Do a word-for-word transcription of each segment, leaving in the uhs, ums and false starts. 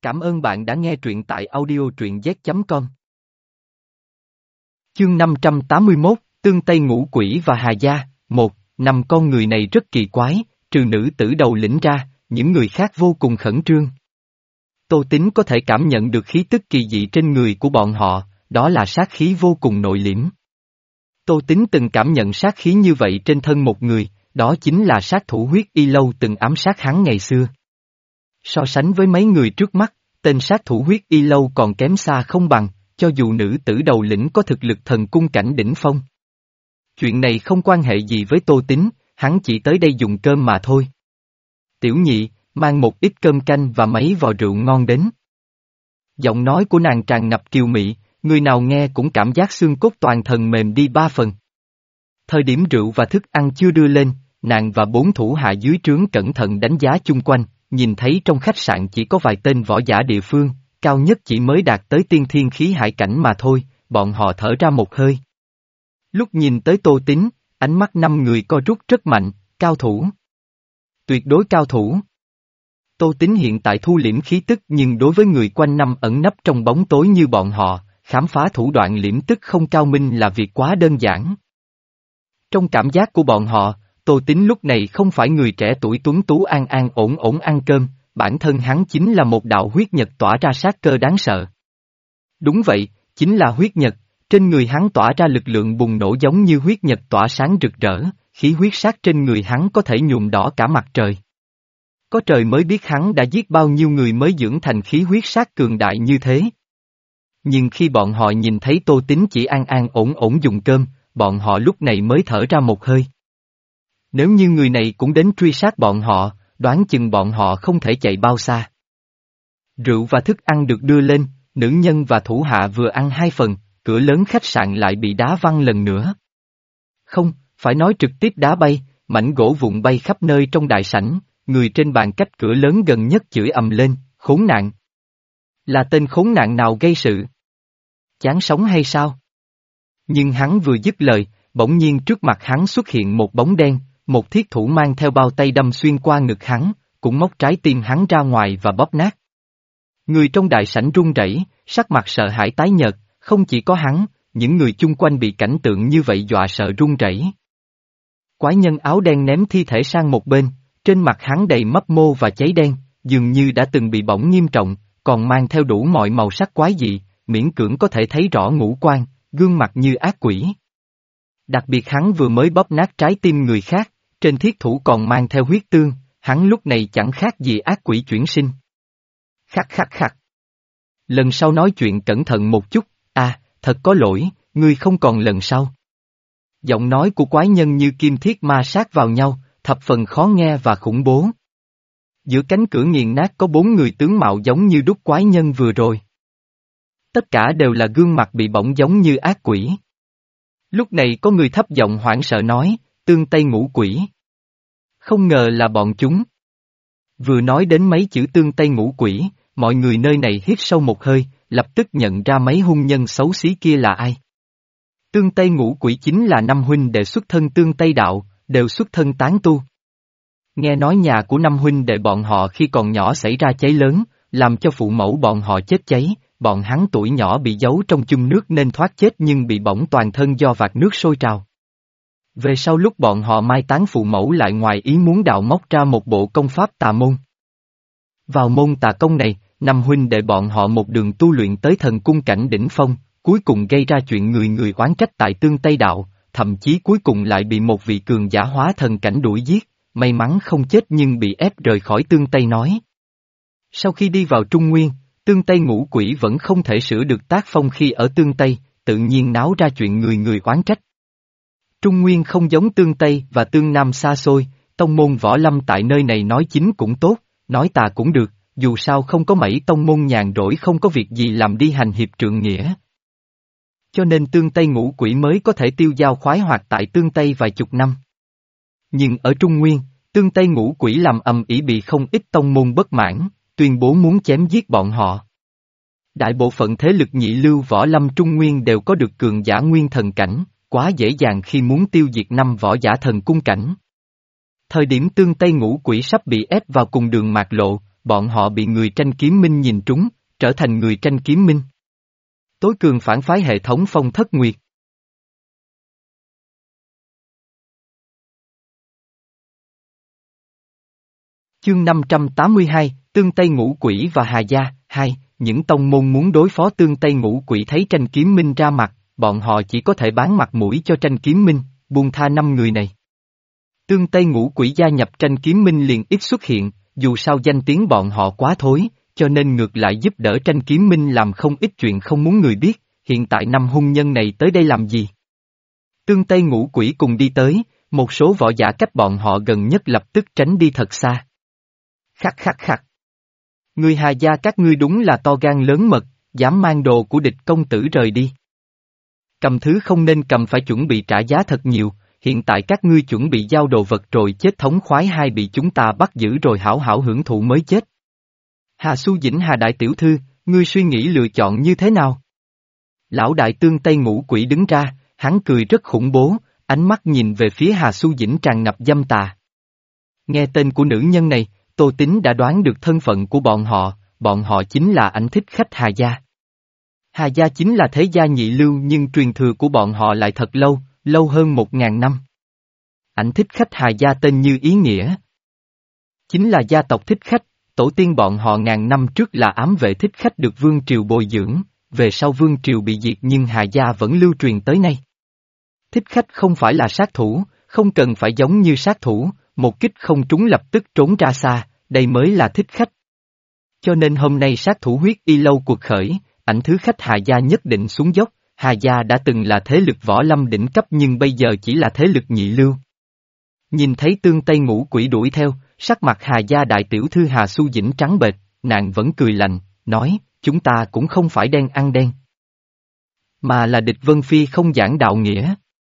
Cảm ơn bạn đã nghe truyện tại audio truyện z chấm com. Chương năm trăm tám mươi mốt, Tương Tây Ngũ Quỷ và Hà Gia. Một, năm con người này rất kỳ quái, trừ nữ tử đầu lĩnh ra, những người khác vô cùng khẩn trương. Tô Tín có thể cảm nhận được khí tức kỳ dị trên người của bọn họ, đó là sát khí vô cùng nội liễm. Tô Tín từng cảm nhận sát khí như vậy trên thân một người, đó chính là sát thủ huyết y lâu từng ám sát hắn ngày xưa. So sánh với mấy người trước mắt, tên sát thủ huyết y lâu còn kém xa không bằng, cho dù nữ tử đầu lĩnh có thực lực thần cung cảnh đỉnh phong. Chuyện này không quan hệ gì với Tô Tín, hắn chỉ tới đây dùng cơm mà thôi. Tiểu nhị, mang một ít cơm canh và mấy vò rượu ngon đến. Giọng nói của nàng tràn ngập kiều mị, người nào nghe cũng cảm giác xương cốt toàn thân mềm đi ba phần. Thời điểm rượu và thức ăn chưa đưa lên, nàng và bốn thủ hạ dưới trướng cẩn thận đánh giá chung quanh, nhìn thấy trong khách sạn chỉ có vài tên võ giả địa phương, cao nhất chỉ mới đạt tới tiên thiên khí hải cảnh mà thôi, bọn họ thở ra một hơi. Lúc nhìn tới Tô Tín, ánh mắt năm người co rút rất mạnh, cao thủ. Tuyệt đối cao thủ. Tô Tín hiện tại thu liễm khí tức nhưng đối với người quanh năm ẩn nấp trong bóng tối như bọn họ, khám phá thủ đoạn liễm tức không cao minh là việc quá đơn giản. Trong cảm giác của bọn họ, Tô Tín lúc này không phải người trẻ tuổi tuấn tú an an ổn ổn ăn cơm, bản thân hắn chính là một đạo huyết nhật tỏa ra sát cơ đáng sợ. Đúng vậy, chính là huyết nhật, trên người hắn tỏa ra lực lượng bùng nổ giống như huyết nhật tỏa sáng rực rỡ, khí huyết sát trên người hắn có thể nhuộm đỏ cả mặt trời. Có trời mới biết hắn đã giết bao nhiêu người mới dưỡng thành khí huyết sát cường đại như thế. Nhưng khi bọn họ nhìn thấy Tô Tín chỉ an an ổn ổn dùng cơm, bọn họ lúc này mới thở ra một hơi. Nếu như người này cũng đến truy sát bọn họ, đoán chừng bọn họ không thể chạy bao xa. Rượu và thức ăn được đưa lên, nữ nhân và thủ hạ vừa ăn hai phần, cửa lớn khách sạn lại bị đá văng lần nữa. Không, phải nói trực tiếp đá bay, mảnh gỗ vụn bay khắp nơi trong đại sảnh, người trên bàn cách cửa lớn gần nhất chửi ầm lên, khốn nạn. Là tên khốn nạn nào gây sự? Chán sống hay sao? Nhưng hắn vừa dứt lời, bỗng nhiên trước mặt hắn xuất hiện một bóng đen, một thiết thủ mang theo bao tay đâm xuyên qua ngực hắn, cũng móc trái tim hắn ra ngoài và bóp nát. Người trong đại sảnh run rẩy, sắc mặt sợ hãi tái nhợt, không chỉ có hắn, những người chung quanh bị cảnh tượng như vậy dọa sợ run rẩy. Quái nhân áo đen ném thi thể sang một bên, trên mặt hắn đầy mấp mô và cháy đen, dường như đã từng bị bỏng nghiêm trọng, còn mang theo đủ mọi màu sắc quái dị, miễn cưỡng có thể thấy rõ ngũ quan, gương mặt như ác quỷ. Đặc biệt hắn vừa mới bóp nát trái tim người khác, trên thiết thủ còn mang theo huyết tương, hắn lúc này chẳng khác gì ác quỷ chuyển sinh. Khắc khắc khắc. Lần sau nói chuyện cẩn thận một chút, à, thật có lỗi, ngươi không còn lần sau. Giọng nói của quái nhân như kim thiết ma sát vào nhau, thập phần khó nghe và khủng bố. Giữa cánh cửa nghiền nát có bốn người tướng mạo giống như đúc quái nhân vừa rồi. Tất cả đều là gương mặt bị bỏng giống như ác quỷ. Lúc này có người thấp giọng hoảng sợ nói, Tương Tây Ngũ Quỷ. Không ngờ là bọn chúng. Vừa nói đến mấy chữ Tương Tây Ngũ Quỷ, mọi người nơi này hít sâu một hơi, lập tức nhận ra mấy hung nhân xấu xí kia là ai. Tương Tây Ngũ Quỷ chính là năm huynh đệ xuất thân Tương Tây Đạo, đều xuất thân tán tu. Nghe nói nhà của năm huynh đệ bọn họ khi còn nhỏ xảy ra cháy lớn, làm cho phụ mẫu bọn họ chết cháy, bọn hắn tuổi nhỏ bị giấu trong chum nước nên thoát chết nhưng bị bỏng toàn thân do vạt nước sôi trào. Về sau lúc bọn họ mai táng phụ mẫu lại ngoài ý muốn đào móc ra một bộ công pháp tà môn. Vào môn tà công này, năm huynh đệ bọn họ một đường tu luyện tới thần cung cảnh đỉnh phong, cuối cùng gây ra chuyện người người oán trách tại Tương Tây Đạo, thậm chí cuối cùng lại bị một vị cường giả hóa thần cảnh đuổi giết, may mắn không chết nhưng bị ép rời khỏi Tương Tây nói. Sau khi đi vào Trung Nguyên, Tương Tây Ngũ Quỷ vẫn không thể sửa được tác phong khi ở Tương Tây, tự nhiên náo ra chuyện người người oán trách. Trung Nguyên không giống Tương Tây và Tương Nam xa xôi, tông môn võ lâm tại nơi này nói chính cũng tốt, nói tà cũng được, dù sao không có mấy tông môn nhàn rỗi không có việc gì làm đi hành hiệp trượng nghĩa. Cho nên Tương Tây Ngũ Quỷ mới có thể tiêu dao khoái hoạt tại Tương Tây vài chục năm. Nhưng ở Trung Nguyên, Tương Tây Ngũ Quỷ làm ầm ĩ bị không ít tông môn bất mãn, tuyên bố muốn chém giết bọn họ. Đại bộ phận thế lực nhị lưu võ lâm Trung Nguyên đều có được cường giả nguyên thần cảnh, quá dễ dàng khi muốn tiêu diệt năm võ giả thần cung cảnh. Thời điểm Tương Tây Ngũ Quỷ sắp bị ép vào cùng đường mạt lộ, bọn họ bị người tranh kiếm minh nhìn trúng, trở thành người tranh kiếm minh. Tối cường phản phái hệ thống Phong Thất Nguyệt. Chương năm trăm tám mươi hai, Tương Tây Ngũ Quỷ và Hà Gia. Hai, những tông môn muốn đối phó Tương Tây Ngũ Quỷ thấy tranh kiếm minh ra mặt, bọn họ chỉ có thể bán mặt mũi cho tranh kiếm minh, buông tha năm người này. Tương Tây Ngũ Quỷ gia nhập tranh kiếm minh liền ít xuất hiện, dù sao danh tiếng bọn họ quá thối, cho nên ngược lại giúp đỡ tranh kiếm minh làm không ít chuyện không muốn người biết, hiện tại năm hung nhân này tới đây làm gì? Tương Tây Ngũ Quỷ cùng đi tới, một số võ giả cách bọn họ gần nhất lập tức tránh đi thật xa. Khắc khắc khắc. Người Hà Gia các ngươi đúng là to gan lớn mật, dám mang đồ của địch công tử rời đi. Cầm thứ không nên cầm phải chuẩn bị trả giá thật nhiều, hiện tại các ngươi chuẩn bị giao đồ vật rồi chết thống khoái hay bị chúng ta bắt giữ rồi hảo hảo hưởng thụ mới chết. Hà Xu Dĩnh Hà Đại Tiểu Thư, ngươi suy nghĩ lựa chọn như thế nào? Lão đại Tương Tây Ngũ Quỷ đứng ra, hắn cười rất khủng bố, ánh mắt nhìn về phía Hà Xu Dĩnh tràn ngập dâm tà. Nghe tên của nữ nhân này, Tô Tín đã đoán được thân phận của bọn họ, bọn họ chính là ảnh thích khách Hà Gia. Hà Gia chính là thế gia nhị lưu nhưng truyền thừa của bọn họ lại thật lâu, lâu hơn một ngàn năm. Ảnh thích khách Hà Gia tên như ý nghĩa. Chính là gia tộc thích khách, tổ tiên bọn họ ngàn năm trước là ám vệ thích khách được vương triều bồi dưỡng, về sau vương triều bị diệt nhưng Hà Gia vẫn lưu truyền tới nay. Thích khách không phải là sát thủ, không cần phải giống như sát thủ, một kích không trúng lập tức trốn ra xa, đây mới là thích khách. Cho nên hôm nay sát thủ huyết y lâu cuộc khởi, ảnh thứ khách Hà Gia nhất định xuống dốc, Hà Gia đã từng là thế lực võ lâm đỉnh cấp nhưng bây giờ chỉ là thế lực nhị lưu. Nhìn thấy Tương Tây Ngũ Quỷ đuổi theo, sắc mặt Hà Gia đại tiểu thư Hà Xu Dĩnh trắng bệch, nàng vẫn cười lạnh, nói, chúng ta cũng không phải đen ăn đen. Mà là địch Vân Phi không giảng đạo nghĩa.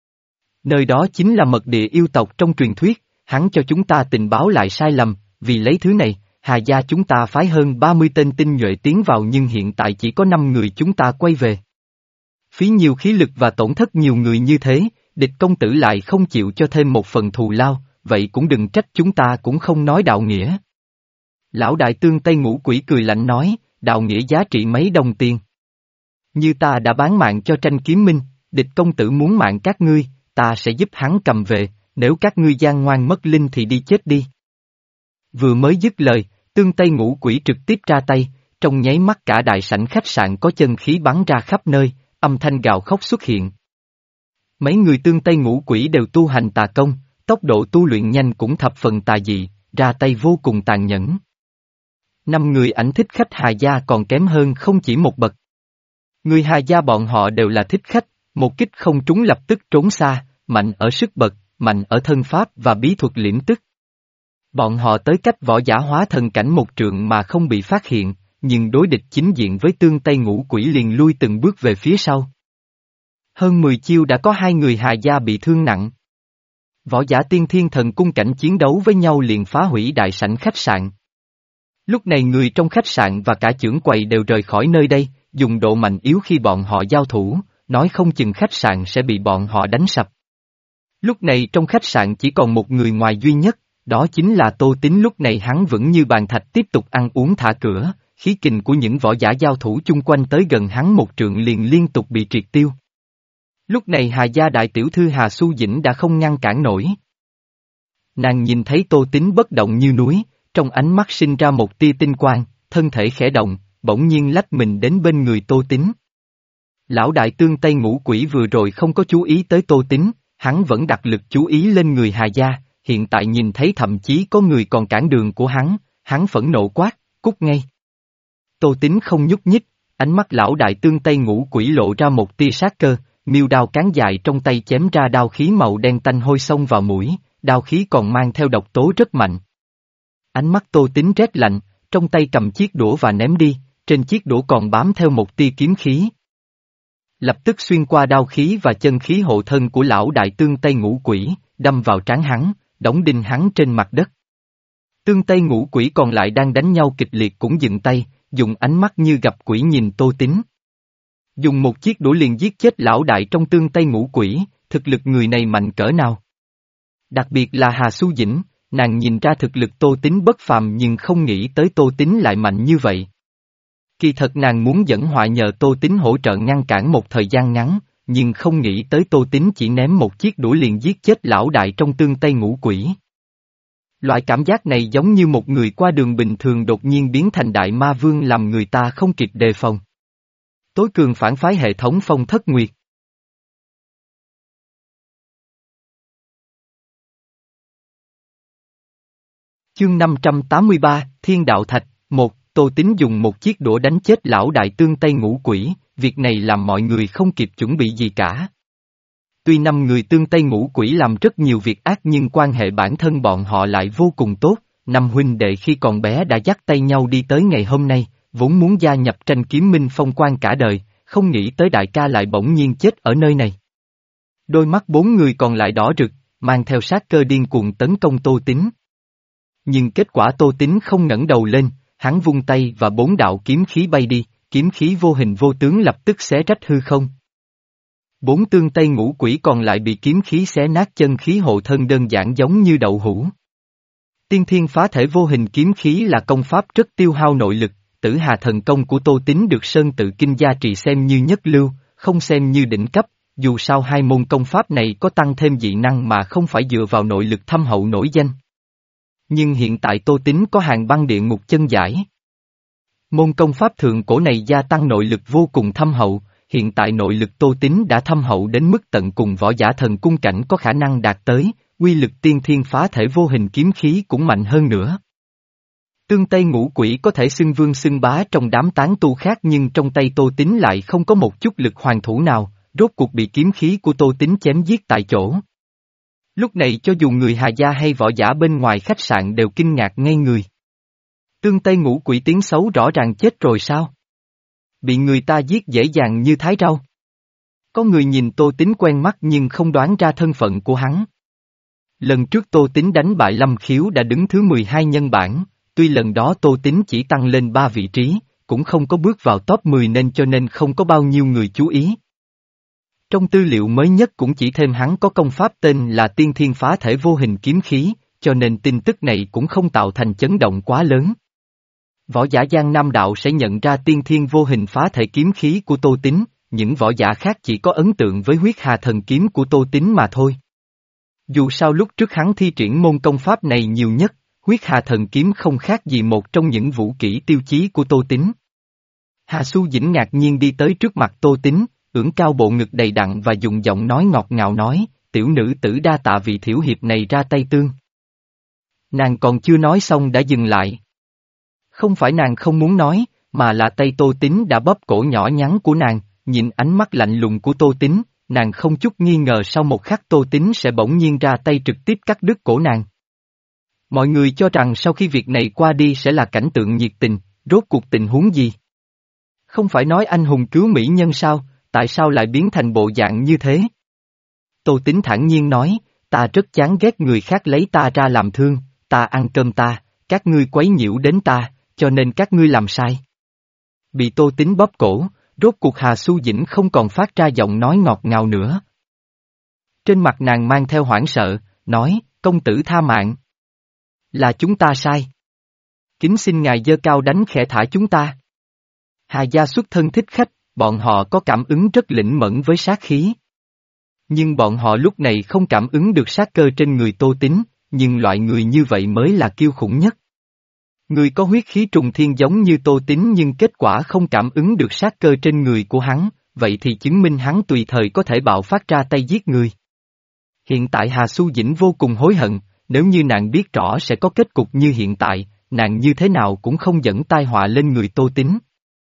Nơi đó chính là mật địa yêu tộc trong truyền thuyết, hắn cho chúng ta tình báo lại sai lầm, vì lấy thứ này, Hà Gia chúng ta phái hơn ba mươi tên tinh nhuệ tiến vào nhưng hiện tại chỉ có năm người chúng ta quay về. Phí nhiều khí lực và tổn thất nhiều người như thế, địch công tử lại không chịu cho thêm một phần thù lao, vậy cũng đừng trách chúng ta cũng không nói đạo nghĩa. Lão đại Tương Tây Ngũ Quỷ cười lạnh nói, đạo nghĩa giá trị mấy đồng tiền. Như ta đã bán mạng cho tranh kiếm minh, địch công tử muốn mạng các ngươi, ta sẽ giúp hắn cầm về, nếu các ngươi gian ngoan mất linh thì đi chết đi. Vừa mới dứt lời, Tương Tây Ngũ Quỷ trực tiếp ra tay, trong nháy mắt cả đại sảnh khách sạn có chân khí bắn ra khắp nơi, âm thanh gào khóc xuất hiện. Mấy người Tương Tây Ngũ Quỷ đều tu hành tà công, tốc độ tu luyện nhanh cũng thập phần tà dị, ra tay vô cùng tàn nhẫn. Năm người ảnh thích khách Hà Gia còn kém hơn không chỉ một bậc. Người Hà Gia bọn họ đều là thích khách, một kích không trúng lập tức trốn xa, mạnh ở sức bật, mạnh ở thân pháp và bí thuật liễm tức. Bọn họ tới cách võ giả hóa thần cảnh một trượng mà không bị phát hiện, nhưng đối địch chính diện với Tương Tây Ngũ Quỷ liền lui từng bước về phía sau. Hơn mười chiêu đã có hai người Hà Gia bị thương nặng. Võ giả tiên thiên thần cung cảnh chiến đấu với nhau liền phá hủy đại sảnh khách sạn. Lúc này người trong khách sạn và cả trưởng quầy đều rời khỏi nơi đây, dùng độ mạnh yếu khi bọn họ giao thủ, nói không chừng khách sạn sẽ bị bọn họ đánh sập. Lúc này trong khách sạn chỉ còn một người ngoài duy nhất, đó chính là Tô Tín. Lúc này hắn vẫn như bàn thạch tiếp tục ăn uống thả cửa, khí kình của những võ giả giao thủ chung quanh tới gần hắn một trượng liền liên tục bị triệt tiêu. Lúc này Hà Gia đại tiểu thư Hà Xu Dĩnh đã không ngăn cản nổi. Nàng nhìn thấy Tô Tín bất động như núi, trong ánh mắt sinh ra một tia tinh quang, thân thể khẽ động, bỗng nhiên lách mình đến bên người Tô Tín. Lão đại Tương Tây Ngũ Quỷ vừa rồi không có chú ý tới Tô Tín, hắn vẫn đặt lực chú ý lên người Hà Gia, hiện tại nhìn thấy thậm chí có người còn cản đường của hắn, hắn phẫn nộ quát, cút ngay. Tô Tín không nhúc nhích, ánh mắt lão đại Tương Tây Ngũ Quỷ lộ ra một tia sát cơ, miêu đao cán dài trong tay chém ra đao khí màu đen tanh hôi xông vào mũi, đao khí còn mang theo độc tố rất mạnh. Ánh mắt Tô Tín rét lạnh, trong tay cầm chiếc đũa và ném đi, trên chiếc đũa còn bám theo một tia kiếm khí. Lập tức xuyên qua đao khí và chân khí hộ thân của lão đại Tương Tây Ngũ Quỷ, đâm vào trán hắn, đóng đinh hắn trên mặt đất. Tương Tây Ngũ Quỷ còn lại đang đánh nhau kịch liệt cũng dừng tay, dùng ánh mắt như gặp quỷ nhìn Tô Tín. Dùng một chiếc đũa liền giết chết lão đại trong Tương Tây Ngũ Quỷ, thực lực người này mạnh cỡ nào? Đặc biệt là Hà Xu Dĩnh, Nàng nhìn ra thực lực Tô Tín bất phàm nhưng không nghĩ tới Tô Tín lại mạnh như vậy. Kỳ thật nàng muốn dẫn họa nhờ Tô Tín hỗ trợ ngăn cản một thời gian ngắn, nhưng không nghĩ tới Tô Tín chỉ ném một chiếc đũa liền giết chết lão đại trong tương tây ngũ quỷ. Loại cảm giác này giống như một người qua đường bình thường đột nhiên biến thành đại ma vương làm người ta không kịp đề phòng. Tối cường phản phái hệ thống Phong Thất Nguyệt. Chương năm trăm tám mươi ba, Thiên Đạo Thạch. Một, Tô Tín dùng một chiếc đũa đánh chết lão đại tương tây ngũ quỷ, việc này làm mọi người không kịp chuẩn bị gì cả. Tuy năm người tương tây ngũ quỷ làm rất nhiều việc ác nhưng quan hệ bản thân bọn họ lại vô cùng tốt, năm huynh đệ khi còn bé đã dắt tay nhau đi tới ngày hôm nay, vốn muốn gia nhập tranh kiếm minh phong quan cả đời, không nghĩ tới đại ca lại bỗng nhiên chết ở nơi này. Đôi mắt bốn người còn lại đỏ rực, mang theo sát cơ điên cuồng tấn công Tô Tín. Nhưng kết quả Tô Tín không ngẩng đầu lên, hắn vung tay và bốn đạo kiếm khí bay đi, kiếm khí vô hình vô tướng lập tức xé rách hư không. Bốn tương tây ngũ quỷ còn lại bị kiếm khí xé nát chân khí hộ thân đơn giản giống như đậu hũ. Tiên thiên phá thể vô hình kiếm khí là công pháp rất tiêu hao nội lực, tử hà thần công của Tô Tín được Sơn Tự Kinh gia trì xem như nhất lưu, không xem như đỉnh cấp, dù sao hai môn công pháp này có tăng thêm dị năng mà không phải dựa vào nội lực thâm hậu nổi danh. Nhưng hiện tại Tô Tín có hàng băng địa ngục chân giải. Môn công pháp thượng cổ này gia tăng nội lực vô cùng thâm hậu, hiện tại nội lực Tô Tín đã thâm hậu đến mức tận cùng võ giả thần cung cảnh có khả năng đạt tới, uy lực tiên thiên phá thể vô hình kiếm khí cũng mạnh hơn nữa. Tương Tây ngũ quỷ có thể xưng vương xưng bá trong đám tán tu khác nhưng trong tay Tô Tín lại không có một chút lực hoàn thủ nào, rốt cuộc bị kiếm khí của Tô Tín chém giết tại chỗ. Lúc này cho dù người Hà Gia hay võ giả bên ngoài khách sạn đều kinh ngạc ngây người. Tương Tây ngũ quỷ tiếng xấu rõ ràng chết rồi sao? Bị người ta giết dễ dàng như thái rau. Có người nhìn Tô Tín quen mắt nhưng không đoán ra thân phận của hắn. Lần trước Tô Tín đánh bại Lâm Khiếu đã đứng thứ mười hai nhân bảng, tuy lần đó Tô Tín chỉ tăng lên ba vị trí, cũng không có bước vào top mười nên cho nên không có bao nhiêu người chú ý. Trong tư liệu mới nhất cũng chỉ thêm hắn có công pháp tên là Tiên Thiên Phá Thể Vô Hình Kiếm Khí, cho nên tin tức này cũng không tạo thành chấn động quá lớn. Võ giả Giang Nam Đạo sẽ nhận ra Tiên Thiên Vô Hình Phá Thể Kiếm Khí của Tô Tín, những võ giả khác chỉ có ấn tượng với huyết hà thần kiếm của Tô Tín mà thôi. Dù sao lúc trước hắn thi triển môn công pháp này nhiều nhất, huyết hà thần kiếm không khác gì một trong những vũ kỹ tiêu chí của Tô Tín. Hà Xu Dĩnh ngạc nhiên đi tới trước mặt Tô Tín, ưỡn cao bộ ngực đầy đặn và dùng giọng nói ngọt ngào nói, tiểu nữ tử đa tạ vị thiểu hiệp này ra tay tương. Nàng còn chưa nói xong đã dừng lại. Không phải nàng không muốn nói, mà là tay Tô Tín đã bóp cổ nhỏ nhắn của nàng, nhìn ánh mắt lạnh lùng của Tô Tín, nàng không chút nghi ngờ sau một khắc Tô Tín sẽ bỗng nhiên ra tay trực tiếp cắt đứt cổ nàng. Mọi người cho rằng sau khi việc này qua đi sẽ là cảnh tượng nhiệt tình, rốt cuộc tình huống gì? Không phải nói anh hùng cứu mỹ nhân sao, tại sao lại biến thành bộ dạng như thế? Tô Tín thản nhiên nói, ta rất chán ghét người khác lấy ta ra làm thương, ta ăn cơm ta, các ngươi quấy nhiễu đến ta, cho nên các ngươi làm sai. Bị Tô Tín bóp cổ, rốt cuộc Hà Xu Dĩnh không còn phát ra giọng nói ngọt ngào nữa. Trên mặt nàng mang theo hoảng sợ, nói, công tử tha mạng. Là chúng ta sai. Kính xin ngài giơ cao đánh khẽ thả chúng ta. Hà gia xuất thân thích khách, bọn họ có cảm ứng rất lĩnh mẫn với sát khí. Nhưng bọn họ lúc này không cảm ứng được sát cơ trên người Tô Tín, nhưng loại người như vậy mới là kiêu khủng nhất. Người có huyết khí trùng thiên giống như Tô Tín nhưng kết quả không cảm ứng được sát cơ trên người của hắn, vậy thì chứng minh hắn tùy thời có thể bạo phát ra tay giết người. Hiện tại Hà Xu Dĩnh vô cùng hối hận, nếu như nàng biết rõ sẽ có kết cục như hiện tại, nàng như thế nào cũng không dẫn tai họa lên người Tô Tín.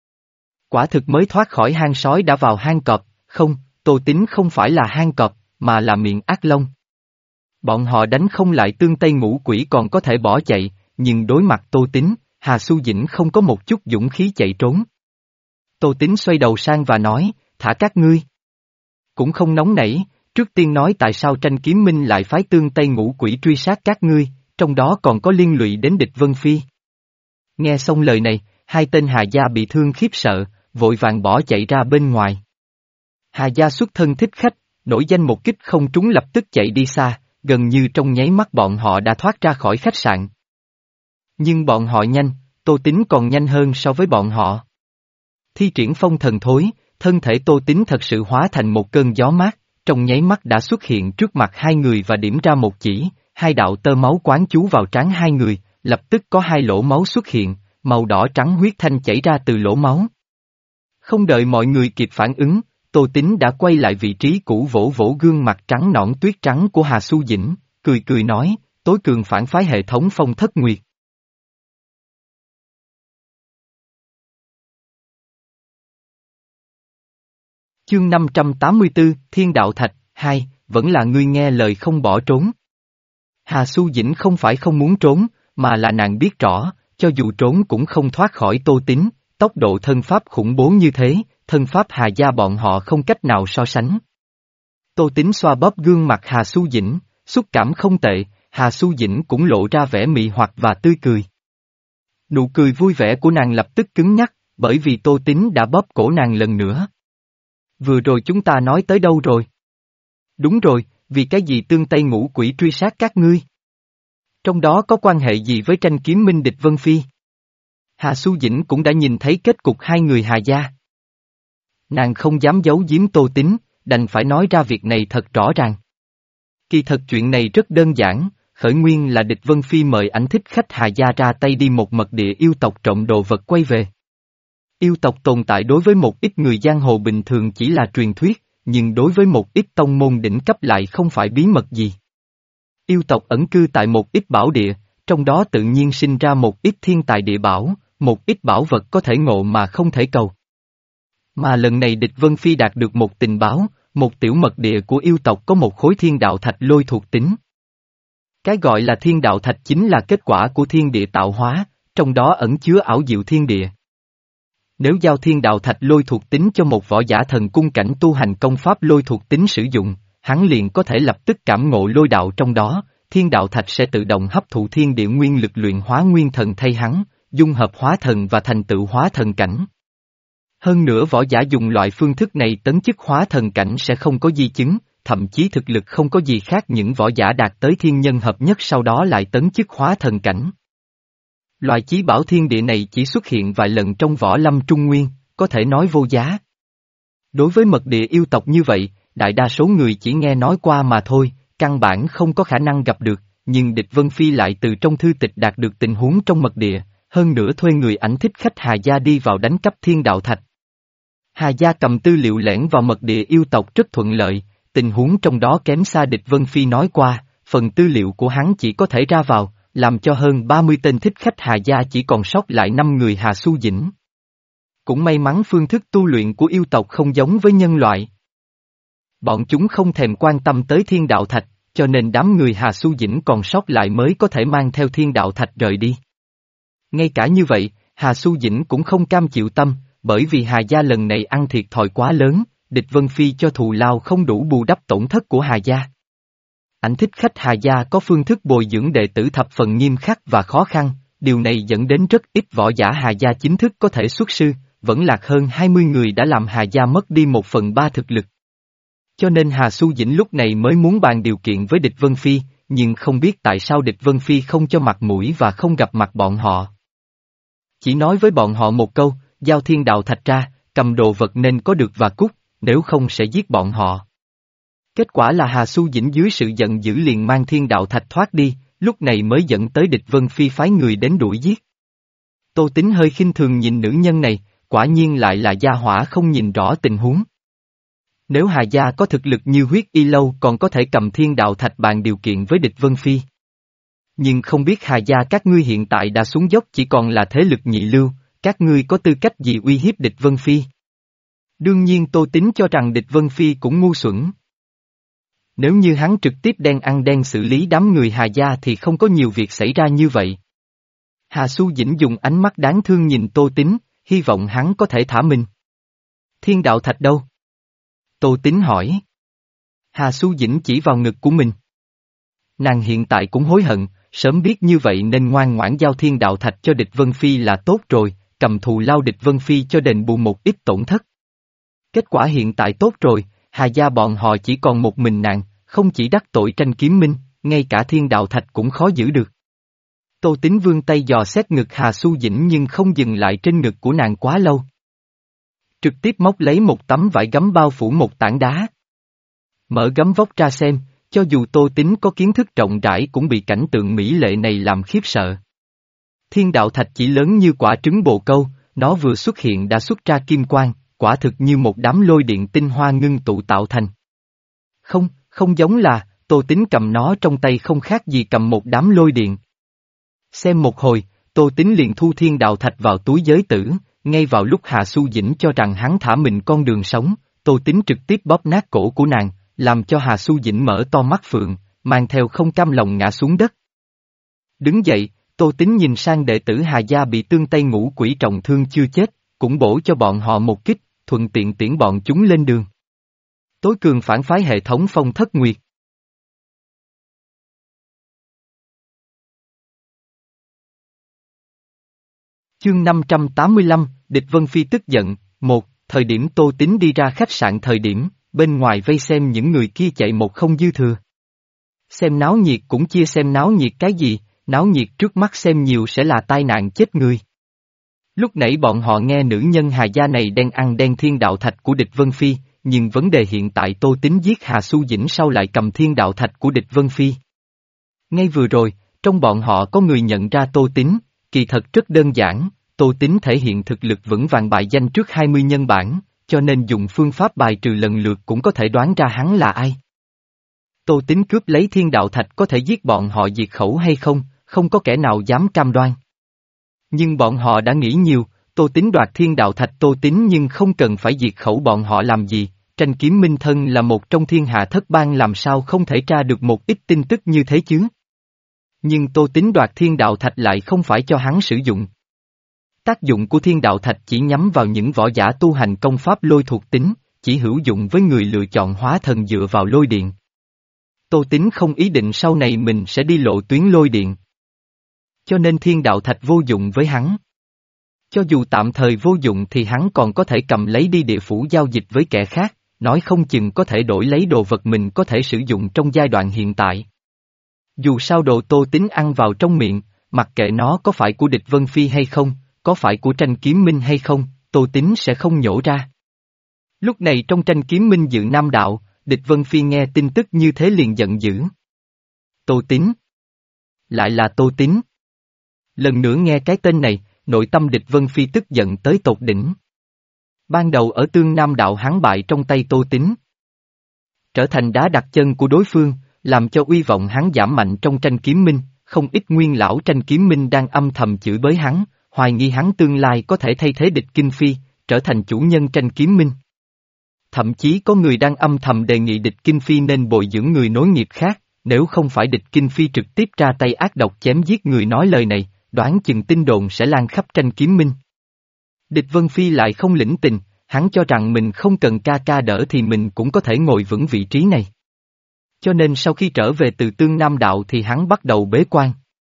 Quả thực mới thoát khỏi hang sói đã vào hang cọp, không, Tô Tín không phải là hang cọp, mà là miệng ác long. Bọn họ đánh không lại tương tây ngũ quỷ còn có thể bỏ chạy, nhưng đối mặt Tô Tín, Hà Xu Dĩnh không có một chút dũng khí chạy trốn. Tô Tín xoay đầu sang và nói, thả các ngươi. Cũng không nóng nảy, trước tiên nói tại sao tranh kiếm minh lại phái tương tây ngũ quỷ truy sát các ngươi, trong đó còn có liên lụy đến địch Vân Phi. Nghe xong lời này, hai tên Hà gia bị thương khiếp sợ, vội vàng bỏ chạy ra bên ngoài. Hà gia xuất thân thích khách, nổi danh một kích không trúng lập tức chạy đi xa, gần như trong nháy mắt bọn họ đã thoát ra khỏi khách sạn. Nhưng bọn họ nhanh, Tô Tín còn nhanh hơn so với bọn họ. Thi triển phong thần thối, thân thể Tô Tín thật sự hóa thành một cơn gió mát, trong nháy mắt đã xuất hiện trước mặt hai người và điểm ra một chỉ, hai đạo tơ máu quán chú vào trán hai người, lập tức có hai lỗ máu xuất hiện, màu đỏ trắng huyết thanh chảy ra từ lỗ máu. Không đợi mọi người kịp phản ứng, Tô Tín đã quay lại vị trí cũ vỗ vỗ gương mặt trắng nõn tuyết trắng của Hà Xu Dĩnh, cười cười nói, tối cường phản phái hệ thống Phong Thất Nguyệt. Chương năm trăm tám mươi tư, Thiên Đạo Thạch, hai, vẫn là ngươi nghe lời không bỏ trốn. Hà Xu Dĩnh không phải không muốn trốn, mà là nàng biết rõ, cho dù trốn cũng không thoát khỏi Tô Tín, tốc độ thân pháp khủng bố như thế, thân pháp Hà gia bọn họ không cách nào so sánh. Tô Tín xoa bóp gương mặt Hà Xu Dĩnh, xúc cảm không tệ, Hà Xu Dĩnh cũng lộ ra vẻ mị hoặc và tươi cười. Nụ cười vui vẻ của nàng lập tức cứng nhắc, bởi vì Tô Tín đã bóp cổ nàng lần nữa. Vừa rồi chúng ta nói tới đâu rồi? Đúng rồi, vì cái gì tương Tây ngũ quỷ truy sát các ngươi? Trong đó có quan hệ gì với tranh kiếm minh địch Vân Phi? Hà Xu Dĩnh cũng đã nhìn thấy kết cục hai người Hà gia. Nàng không dám giấu giếm Tô Tín, đành phải nói ra việc này thật rõ ràng. Kỳ thật chuyện này rất đơn giản, khởi nguyên là địch Vân Phi mời ảnh thích khách Hà gia ra tay đi một mật địa yêu tộc trộm đồ vật quay về. Yêu tộc tồn tại đối với một ít người giang hồ bình thường chỉ là truyền thuyết, nhưng đối với một ít tông môn đỉnh cấp lại không phải bí mật gì. Yêu tộc ẩn cư tại một ít bảo địa, trong đó tự nhiên sinh ra một ít thiên tài địa bảo, một ít bảo vật có thể ngộ mà không thể cầu. Mà lần này địch Vân Phi đạt được một tình báo, một tiểu mật địa của yêu tộc có một khối thiên đạo thạch lôi thuộc tính. Cái gọi là thiên đạo thạch chính là kết quả của thiên địa tạo hóa, trong đó ẩn chứa ảo diệu thiên địa. Nếu giao thiên đạo thạch lôi thuộc tính cho một võ giả thần cung cảnh tu hành công pháp lôi thuộc tính sử dụng, hắn liền có thể lập tức cảm ngộ lôi đạo trong đó, thiên đạo thạch sẽ tự động hấp thụ thiên địa nguyên lực luyện hóa nguyên thần thay hắn, dung hợp hóa thần và thành tựu hóa thần cảnh. Hơn nữa võ giả dùng loại phương thức này tấn chức hóa thần cảnh sẽ không có di chứng, thậm chí thực lực không có gì khác những võ giả đạt tới thiên nhân hợp nhất sau đó lại tấn chức hóa thần cảnh. Loại chí bảo thiên địa này chỉ xuất hiện vài lần trong võ lâm trung nguyên, có thể nói vô giá. Đối với mật địa yêu tộc như vậy, đại đa số người chỉ nghe nói qua mà thôi, căn bản không có khả năng gặp được, nhưng địch Vân Phi lại từ trong thư tịch đạt được tình huống trong mật địa, hơn nữa thuê người ảnh thích khách Hà gia đi vào đánh cắp thiên đạo thạch. Hà gia cầm tư liệu lẻn vào mật địa yêu tộc rất thuận lợi, tình huống trong đó kém xa địch Vân Phi nói qua, phần tư liệu của hắn chỉ có thể ra vào, làm cho hơn ba mươi tên thích khách Hà gia chỉ còn sót lại năm người Hà Xu Dĩnh. Cũng may mắn phương thức tu luyện của yêu tộc không giống với nhân loại. Bọn chúng không thèm quan tâm tới thiên đạo thạch, cho nên đám người Hà Xu Dĩnh còn sót lại mới có thể mang theo thiên đạo thạch rời đi. Ngay cả như vậy, Hà Xu Dĩnh cũng không cam chịu tâm, bởi vì Hà gia lần này ăn thiệt thòi quá lớn, địch Vân Phi cho thù lao không đủ bù đắp tổn thất của Hà gia. Ảnh thích khách Hà gia có phương thức bồi dưỡng đệ tử thập phần nghiêm khắc và khó khăn, điều này dẫn đến rất ít võ giả Hà gia chính thức có thể xuất sư, vẫn lạc hơn hai mươi người đã làm Hà gia mất đi một phần ba thực lực. Cho nên Hà Xu Dĩnh lúc này mới muốn bàn điều kiện với địch Vân Phi, nhưng không biết tại sao địch Vân Phi không cho mặt mũi và không gặp mặt bọn họ. Chỉ nói với bọn họ một câu, giao thiên đạo thạch ra, cầm đồ vật nên có được và cút, nếu không sẽ giết bọn họ. Kết quả là Hà Xu Dĩnh dưới sự giận dữ liền mang thiên đạo thạch thoát đi, lúc này mới dẫn tới địch Vân Phi phái người đến đuổi giết. Tô Tín hơi khinh thường nhìn nữ nhân này, quả nhiên lại là gia hỏa không nhìn rõ tình huống. Nếu Hà gia có thực lực như huyết y lâu còn có thể cầm thiên đạo thạch bàn điều kiện với địch Vân Phi. Nhưng không biết Hà gia các ngươi hiện tại đã xuống dốc chỉ còn là thế lực nhị lưu, các ngươi có tư cách gì uy hiếp địch Vân Phi? Đương nhiên Tô Tín cho rằng địch Vân Phi cũng ngu xuẩn. Nếu như hắn trực tiếp đen ăn đen xử lý đám người Hà gia thì không có nhiều việc xảy ra như vậy. Hà Xu Dĩnh dùng ánh mắt đáng thương nhìn Tô Tín, hy vọng hắn có thể thả mình. Thiên đạo thạch đâu? Tô Tín hỏi. Hà Xu Dĩnh chỉ vào ngực của mình. Nàng hiện tại cũng hối hận, sớm biết như vậy nên ngoan ngoãn giao thiên đạo thạch cho địch Vân Phi là tốt rồi, cầm thù lao địch Vân Phi cho đền bù một ít tổn thất. Kết quả hiện tại tốt rồi, Hà gia bọn họ chỉ còn một mình nàng, không chỉ đắc tội tranh kiếm minh, ngay cả thiên đạo thạch cũng khó giữ được. Tô Tính vươn tay dò xét ngực Hà Xu Dĩnh nhưng không dừng lại trên ngực của nàng quá lâu. Trực tiếp móc lấy một tấm vải gấm bao phủ một tảng đá. Mở gấm vóc ra xem, cho dù Tô Tính có kiến thức rộng rãi cũng bị cảnh tượng mỹ lệ này làm khiếp sợ. Thiên đạo thạch chỉ lớn như quả trứng bồ câu, nó vừa xuất hiện đã xuất ra kim quang, quả thực như một đám lôi điện tinh hoa ngưng tụ tạo thành. Không, không giống là, Tô Tính cầm nó trong tay không khác gì cầm một đám lôi điện. Xem một hồi, Tô Tính liền thu thiên đạo thạch vào túi giới tử, ngay vào lúc Hà Xu Dĩnh cho rằng hắn thả mình con đường sống, Tô Tính trực tiếp bóp nát cổ của nàng, làm cho Hà Xu Dĩnh mở to mắt phượng, mang theo không cam lòng ngã xuống đất. Đứng dậy, Tô Tính nhìn sang đệ tử Hà gia bị tương Tây Ngũ Quỷ trọng thương chưa chết, cũng bổ cho bọn họ một kích, thuận tiện tiễn bọn chúng lên đường. Tối cường phản phái hệ thống Phong Thất Nguyệt. Chương năm trăm tám mươi lăm, Địch Vân Phi tức giận, một, thời điểm Tô Tính đi ra khách sạn thời điểm, bên ngoài vây xem những người kia chạy một không dư thừa. Xem náo nhiệt cũng chia xem náo nhiệt cái gì, náo nhiệt trước mắt xem nhiều sẽ là tai nạn chết người. Lúc nãy bọn họ nghe nữ nhân Hà gia này đen ăn đen thiên đạo thạch của Địch Vân Phi, nhưng vấn đề hiện tại Tô Tính giết Hà Xu Dĩnh sau lại cầm thiên đạo thạch của Địch Vân Phi. Ngay vừa rồi, trong bọn họ có người nhận ra Tô Tính, kỳ thật rất đơn giản, Tô Tính thể hiện thực lực vững vàng bại danh trước hai mươi nhân bản, cho nên dùng phương pháp bài trừ lần lượt cũng có thể đoán ra hắn là ai. Tô Tính cướp lấy thiên đạo thạch có thể giết bọn họ diệt khẩu hay không, không có kẻ nào dám cam đoan. Nhưng bọn họ đã nghĩ nhiều, Tô Tính đoạt thiên đạo thạch Tô Tính nhưng không cần phải diệt khẩu bọn họ làm gì, tranh kiếm minh thân là một trong thiên hạ thất bang làm sao không thể tra được một ít tin tức như thế chứ. Nhưng Tô Tính đoạt thiên đạo thạch lại không phải cho hắn sử dụng. Tác dụng của thiên đạo thạch chỉ nhắm vào những võ giả tu hành công pháp lôi thuộc tính, chỉ hữu dụng với người lựa chọn hóa thần dựa vào lôi điện. Tô Tính không ý định sau này mình sẽ đi lộ tuyến lôi điện. Cho nên thiên đạo thạch vô dụng với hắn. Cho dù tạm thời vô dụng thì hắn còn có thể cầm lấy đi địa phủ giao dịch với kẻ khác, nói không chừng có thể đổi lấy đồ vật mình có thể sử dụng trong giai đoạn hiện tại. Dù sao đồ Tô Tính ăn vào trong miệng, mặc kệ nó có phải của Địch Vân Phi hay không, có phải của tranh kiếm minh hay không, Tô Tính sẽ không nhổ ra. Lúc này trong tranh kiếm minh dự nam đạo, Địch Vân Phi nghe tin tức như thế liền giận dữ. Tô Tính. Lại là Tô Tính. Lần nữa nghe cái tên này, nội tâm Địch Vân Phi tức giận tới tột đỉnh. Ban đầu ở tương nam đạo hắn bại trong tay Tô Tính. Trở thành đá đặt chân của đối phương, làm cho uy vọng hắn giảm mạnh trong tranh kiếm minh, không ít nguyên lão tranh kiếm minh đang âm thầm chửi bới hắn, hoài nghi hắn tương lai có thể thay thế Địch Kinh Phi, trở thành chủ nhân tranh kiếm minh. Thậm chí có người đang âm thầm đề nghị Địch Kinh Phi nên bồi dưỡng người nối nghiệp khác, nếu không phải Địch Kinh Phi trực tiếp ra tay ác độc chém giết người nói lời này, đoán chừng tin đồn sẽ lan khắp tranh kiếm minh. Địch Vân Phi lại không lĩnh tình, hắn cho rằng mình không cần ca ca đỡ thì mình cũng có thể ngồi vững vị trí này. Cho nên sau khi trở về từ tương nam đạo thì hắn bắt đầu bế quan.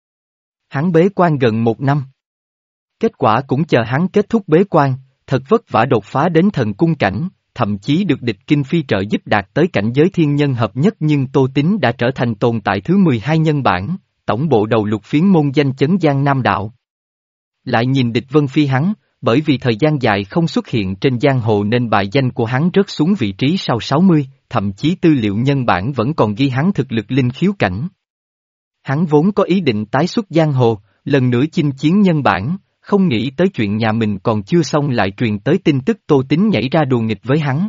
Hắn bế quan gần một năm. Kết quả cũng chờ hắn kết thúc bế quan, thật vất vả đột phá đến thần cung cảnh, thậm chí được Địch Kinh Phi trợ giúp đạt tới cảnh giới thiên nhân hợp nhất nhưng Tô Tính đã trở thành tồn tại thứ mười hai nhân bản, tổng bộ đầu lục phiến môn danh chấn Giang Nam đạo. Lại nhìn Địch Vân Phi hắn, bởi vì thời gian dài không xuất hiện trên giang hồ nên bài danh của hắn rớt xuống vị trí sau sáu mươi, thậm chí tư liệu nhân bản vẫn còn ghi hắn thực lực linh khiếu cảnh. Hắn vốn có ý định tái xuất giang hồ, lần nữa chinh chiến nhân bản, không nghĩ tới chuyện nhà mình còn chưa xong lại truyền tới tin tức Tô Tính nhảy ra đùa nghịch với hắn.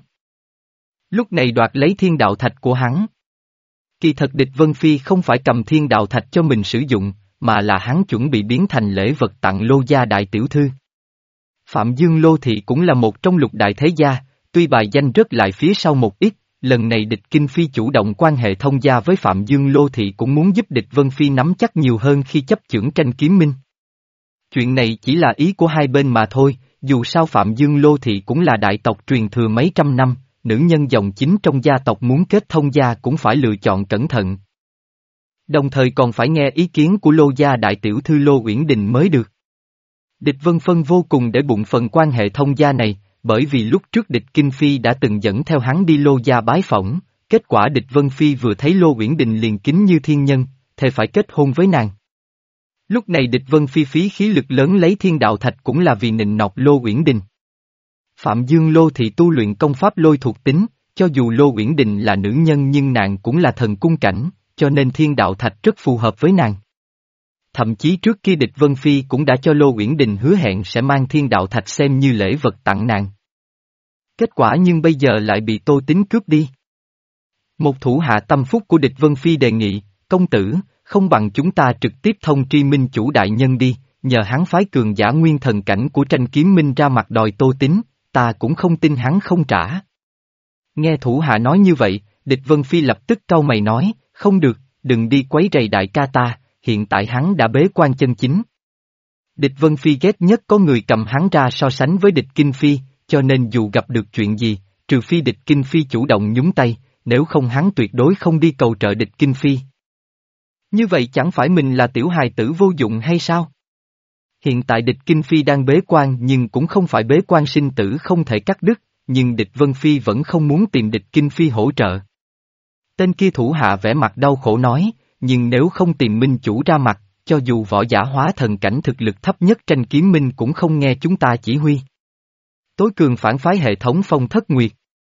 Lúc này đoạt lấy thiên đạo thạch của hắn. Kỳ thật Địch Vân Phi không phải cầm thiên đạo thạch cho mình sử dụng, mà là hắn chuẩn bị biến thành lễ vật tặng Lô gia đại tiểu thư. Phạm Dương Lô Thị cũng là một trong lục đại thế gia, tuy bài danh rớt lại phía sau một ít, lần này Địch Kinh Phi chủ động quan hệ thông gia với Phạm Dương Lô Thị cũng muốn giúp Địch Vân Phi nắm chắc nhiều hơn khi chấp chưởng tranh kiếm minh. Chuyện này chỉ là ý của hai bên mà thôi, dù sao Phạm Dương Lô Thị cũng là đại tộc truyền thừa mấy trăm năm, nữ nhân dòng chính trong gia tộc muốn kết thông gia cũng phải lựa chọn cẩn thận. Đồng thời còn phải nghe ý kiến của Lô gia đại tiểu thư Lô Uyển Đình mới được. Địch Vân Phân vô cùng để bụng phần quan hệ thông gia này, bởi vì lúc trước Địch Kinh Phi đã từng dẫn theo hắn đi Lô gia bái phỏng, kết quả địch Vân Phi vừa thấy Lô Uyển Đình liền kính như thiên nhân, thề phải kết hôn với nàng. Lúc này địch Vân Phi phí khí lực lớn lấy thiên đạo thạch cũng là vì nịnh nọt Lô Uyển Đình. Phạm Dương Lô Thị tu luyện công pháp lôi thuộc tính, cho dù Lô Uyển Đình là nữ nhân nhưng nàng cũng là thần cung cảnh, cho nên thiên đạo thạch rất phù hợp với nàng. Thậm chí trước kia địch Vân Phi cũng đã cho Lô Uyển Đình hứa hẹn sẽ mang thiên đạo thạch xem như lễ vật tặng nàng. Kết quả nhưng bây giờ lại bị Tô Tín cướp đi. Một thủ hạ tâm phúc của địch Vân Phi đề nghị, công tử, không bằng chúng ta trực tiếp thông tri minh chủ đại nhân đi, nhờ hắn phái cường giả nguyên thần cảnh của tranh kiếm minh ra mặt đòi Tô Tín, ta cũng không tin hắn không trả. Nghe thủ hạ nói như vậy, địch Vân Phi lập tức cau mày nói, không được, đừng đi quấy rầy đại ca ta, hiện tại hắn đã bế quan chân chính. Địch Vân Phi ghét nhất có người cầm hắn ra so sánh với địch Kinh Phi, cho nên dù gặp được chuyện gì, trừ phi địch Kinh Phi chủ động nhúng tay, nếu không hắn tuyệt đối không đi cầu trợ địch Kinh Phi. Như vậy chẳng phải mình là tiểu hài tử vô dụng hay sao? Hiện tại địch Kinh Phi đang bế quan nhưng cũng không phải bế quan sinh tử không thể cắt đứt, nhưng địch Vân Phi vẫn không muốn tìm địch Kinh Phi hỗ trợ. Tên kia thủ hạ vẻ mặt đau khổ nói, nhưng nếu không tìm minh chủ ra mặt, cho dù võ giả hóa thần cảnh thực lực thấp nhất tranh kiếm minh cũng không nghe chúng ta chỉ huy. Tối cường phản phái hệ thống Phong Thất Nguyệt.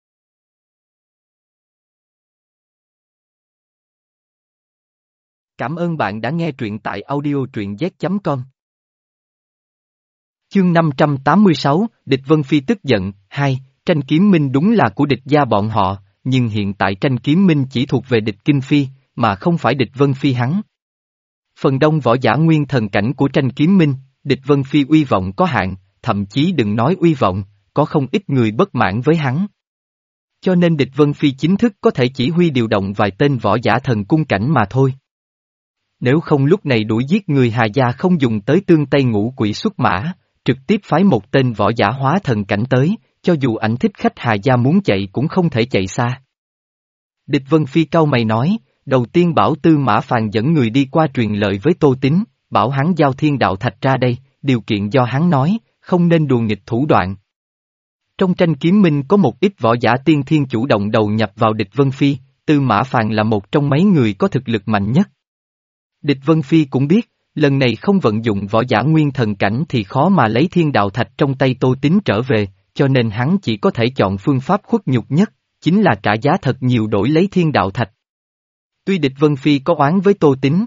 Cảm ơn bạn đã nghe truyện tại audio truyện z chấm com. Chương năm trăm tám mươi sáu, địch Vân Phi tức giận, hai, tranh kiếm minh đúng là của địch gia bọn họ, nhưng hiện tại tranh kiếm minh chỉ thuộc về địch Kinh Phi, mà không phải địch Vân Phi hắn. Phần đông võ giả nguyên thần cảnh của tranh kiếm minh, địch Vân Phi uy vọng có hạn, thậm chí đừng nói uy vọng, có không ít người bất mãn với hắn. Cho nên địch Vân Phi chính thức có thể chỉ huy điều động vài tên võ giả thần cung cảnh mà thôi. Nếu không lúc này đuổi giết người Hà Gia không dùng tới tương tây ngũ quỷ xuất mã, trực tiếp phái một tên võ giả hóa thần cảnh tới, cho dù ảnh thích khách Hà Gia muốn chạy cũng không thể chạy xa. Địch Vân Phi cau mày nói, đầu tiên bảo Tư Mã Phàn dẫn người đi qua truyền lời với Tô Tín, bảo hắn giao thiên đạo thạch ra đây, điều kiện do hắn nói, không nên đùa nghịch thủ đoạn. Trong tranh kiếm minh có một ít võ giả tiên thiên chủ động đầu nhập vào địch Vân Phi, Tư Mã Phàn là một trong mấy người có thực lực mạnh nhất. Địch Vân Phi cũng biết, lần này không vận dụng võ giả nguyên thần cảnh thì khó mà lấy thiên đạo thạch trong tay Tô Tín trở về, cho nên hắn chỉ có thể chọn phương pháp khuất nhục nhất, chính là trả giá thật nhiều đổi lấy thiên đạo thạch. Tuy địch Vân Phi có oán với Tô Tín,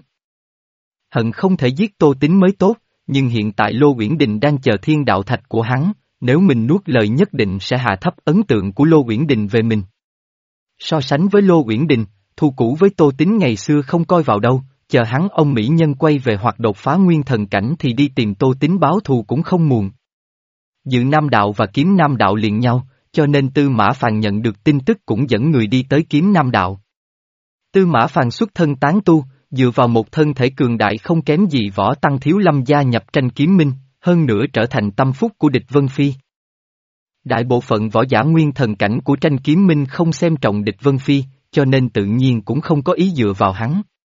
hận không thể giết Tô Tín mới tốt, nhưng hiện tại Lô Uyển Đình đang chờ thiên đạo thạch của hắn, nếu mình nuốt lời nhất định sẽ hạ thấp ấn tượng của Lô Uyển Đình về mình. So sánh với Lô Uyển Đình, thù cũ với Tô Tín ngày xưa không coi vào đâu, chờ hắn ông mỹ nhân quay về hoặc đột phá nguyên thần cảnh thì đi tìm Tô Tín báo thù cũng không muộn. Dự Nam Đạo và Kiếm Nam Đạo liền nhau, cho nên Tư Mã Phàn nhận được tin tức cũng dẫn người đi tới Kiếm Nam Đạo. Tư Mã Phàn xuất thân tán tu, dựa vào một thân thể cường đại không kém gì Võ Tăng Thiếu Lâm gia nhập tranh kiếm minh, hơn nữa trở thành tâm phúc của địch Vân Phi. Đại bộ phận võ giả nguyên thần cảnh của tranh kiếm minh không xem trọng địch Vân Phi, cho nên tự nhiên cũng không có ý dựa vào hắn.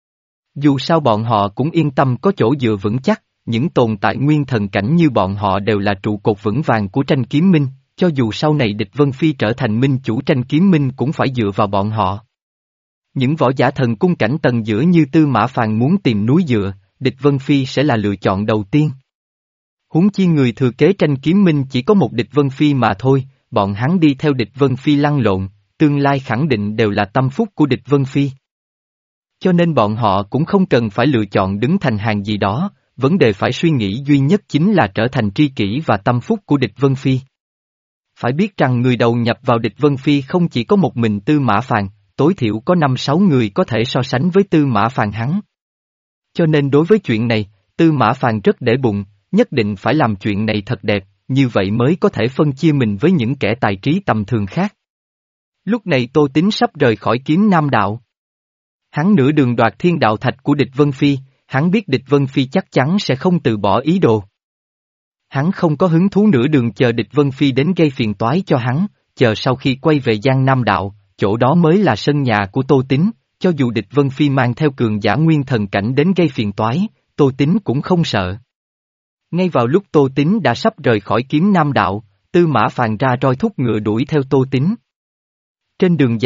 Dù sao bọn họ cũng yên tâm có chỗ dựa vững chắc, những tồn tại nguyên thần cảnh như bọn họ đều là trụ cột vững vàng của tranh kiếm minh, cho dù sau này địch Vân Phi trở thành minh chủ tranh kiếm minh cũng phải dựa vào bọn họ. Những võ giả thần cung cảnh tầng giữa như Tư Mã Phàn muốn tìm núi dựa, địch Vân Phi sẽ là lựa chọn đầu tiên. Huống chi người thừa kế tranh kiếm minh chỉ có một địch Vân Phi mà thôi, bọn hắn đi theo địch Vân Phi lăn lộn, tương lai khẳng định đều là tâm phúc của địch Vân Phi. Cho nên bọn họ cũng không cần phải lựa chọn đứng thành hàng gì đó, vấn đề phải suy nghĩ duy nhất chính là trở thành tri kỷ và tâm phúc của địch Vân Phi. Phải biết rằng người đầu nhập vào địch Vân Phi không chỉ có một mình Tư Mã Phàn, tối thiểu có năm sáu người có thể so sánh với Tư Mã Phàn hắn. Cho nên đối với chuyện này, Tư Mã Phàn rất để bụng, nhất định phải làm chuyện này thật đẹp, như vậy mới có thể phân chia mình với những kẻ tài trí tầm thường khác. Lúc này Tô Tín sắp rời khỏi Kiếm Nam Đạo. Hắn nửa đường đoạt thiên đạo thạch của địch Vân Phi, hắn biết địch Vân Phi chắc chắn sẽ không từ bỏ ý đồ. Hắn không có hứng thú nửa đường chờ địch Vân Phi đến gây phiền toái cho hắn, chờ sau khi quay về Giang Nam Đạo, chỗ đó mới là sân nhà của Tô Tín, cho dù địch Vân Phi mang theo cường giả nguyên thần cảnh đến gây phiền toái, Tô Tín cũng không sợ. Ngay vào lúc Tô Tín đã sắp rời khỏi Kiếm Nam Đạo, Tư Mã Phàn ra roi thúc ngựa đuổi theo Tô Tín. Trên đường dài,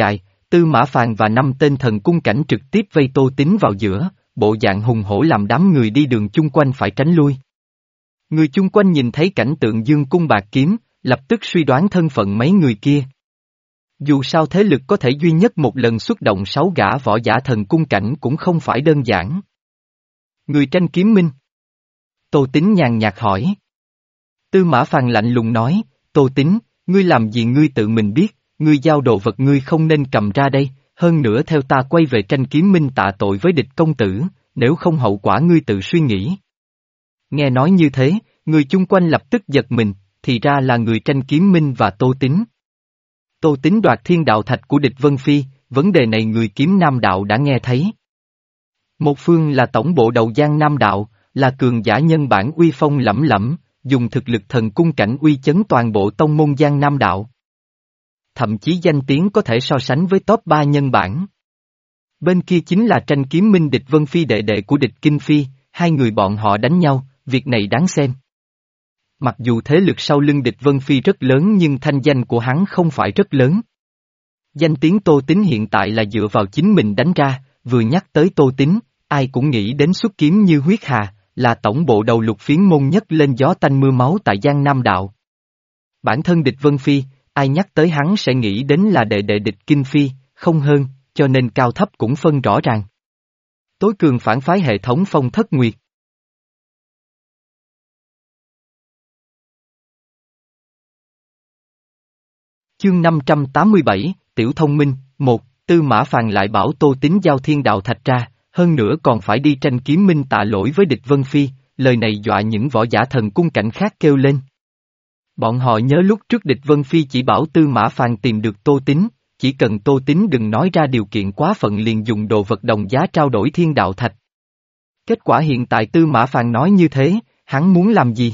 Tư Mã Phàn và năm tên thần cung cảnh trực tiếp vây Tô Tín vào giữa, bộ dạng hùng hổ làm đám người đi đường chung quanh phải tránh lui. Người chung quanh nhìn thấy cảnh tượng dương cung bạc kiếm, lập tức suy đoán thân phận mấy người kia. Dù sao thế lực có thể duy nhất một lần xuất động sáu gã võ giả thần cung cảnh cũng không phải đơn giản. Người tranh kiếm minh. Tô Tín nhàn nhạt hỏi. Tư Mã Phàn lạnh lùng nói, Tô Tín, ngươi làm gì ngươi tự mình biết, ngươi giao đồ vật ngươi không nên cầm ra đây, hơn nữa theo ta quay về tranh kiếm minh tạ tội với địch công tử, nếu không hậu quả ngươi tự suy nghĩ. Nghe nói như thế, người chung quanh lập tức giật mình, thì ra là người tranh kiếm minh và Tô Tín. Tô Tín đoạt thiên đạo thạch của địch Vân Phi, vấn đề này người kiếm nam đạo đã nghe thấy. Một phương là tổng bộ đầu Giang Nam đạo, là cường giả nhân bản uy phong lẫm lẫm, dùng thực lực thần cung cảnh uy chấn toàn bộ tông môn Giang Nam đạo. Thậm chí danh tiếng có thể so sánh với top ba nhân bản. Bên kia chính là tranh kiếm minh địch Vân Phi đệ đệ của địch Kinh Phi, hai người bọn họ đánh nhau, việc này đáng xem. Mặc dù thế lực sau lưng địch Vân Phi rất lớn nhưng thanh danh của hắn không phải rất lớn. Danh tiếng Tô Tín hiện tại là dựa vào chính mình đánh ra, vừa nhắc tới Tô Tín, ai cũng nghĩ đến xuất kiếm như huyết hà, là tổng bộ đầu lục phiến môn nhất lên gió tanh mưa máu tại Giang Nam đạo. Bản thân địch Vân Phi, ai nhắc tới hắn sẽ nghĩ đến là đệ đệ địch Kinh Phi, không hơn, cho nên cao thấp cũng phân rõ ràng. Tối cường phản phái hệ thống Phong Thất Nguyệt. Chương năm trăm tám mươi bảy, Tiểu Thông Minh, một, Tư Mã Phàn lại bảo Tô Tín giao thiên đạo thạch ra, hơn nữa còn phải đi tranh kiếm minh tạ lỗi với địch Vân Phi, lời này dọa những võ giả thần cung cảnh khác kêu lên. Bọn họ nhớ lúc trước địch Vân Phi chỉ bảo Tư Mã Phàn tìm được Tô Tín, chỉ cần Tô Tín đừng nói ra điều kiện quá phận liền dùng đồ vật đồng giá trao đổi thiên đạo thạch. Kết quả hiện tại Tư Mã Phàn nói như thế, hắn muốn làm gì?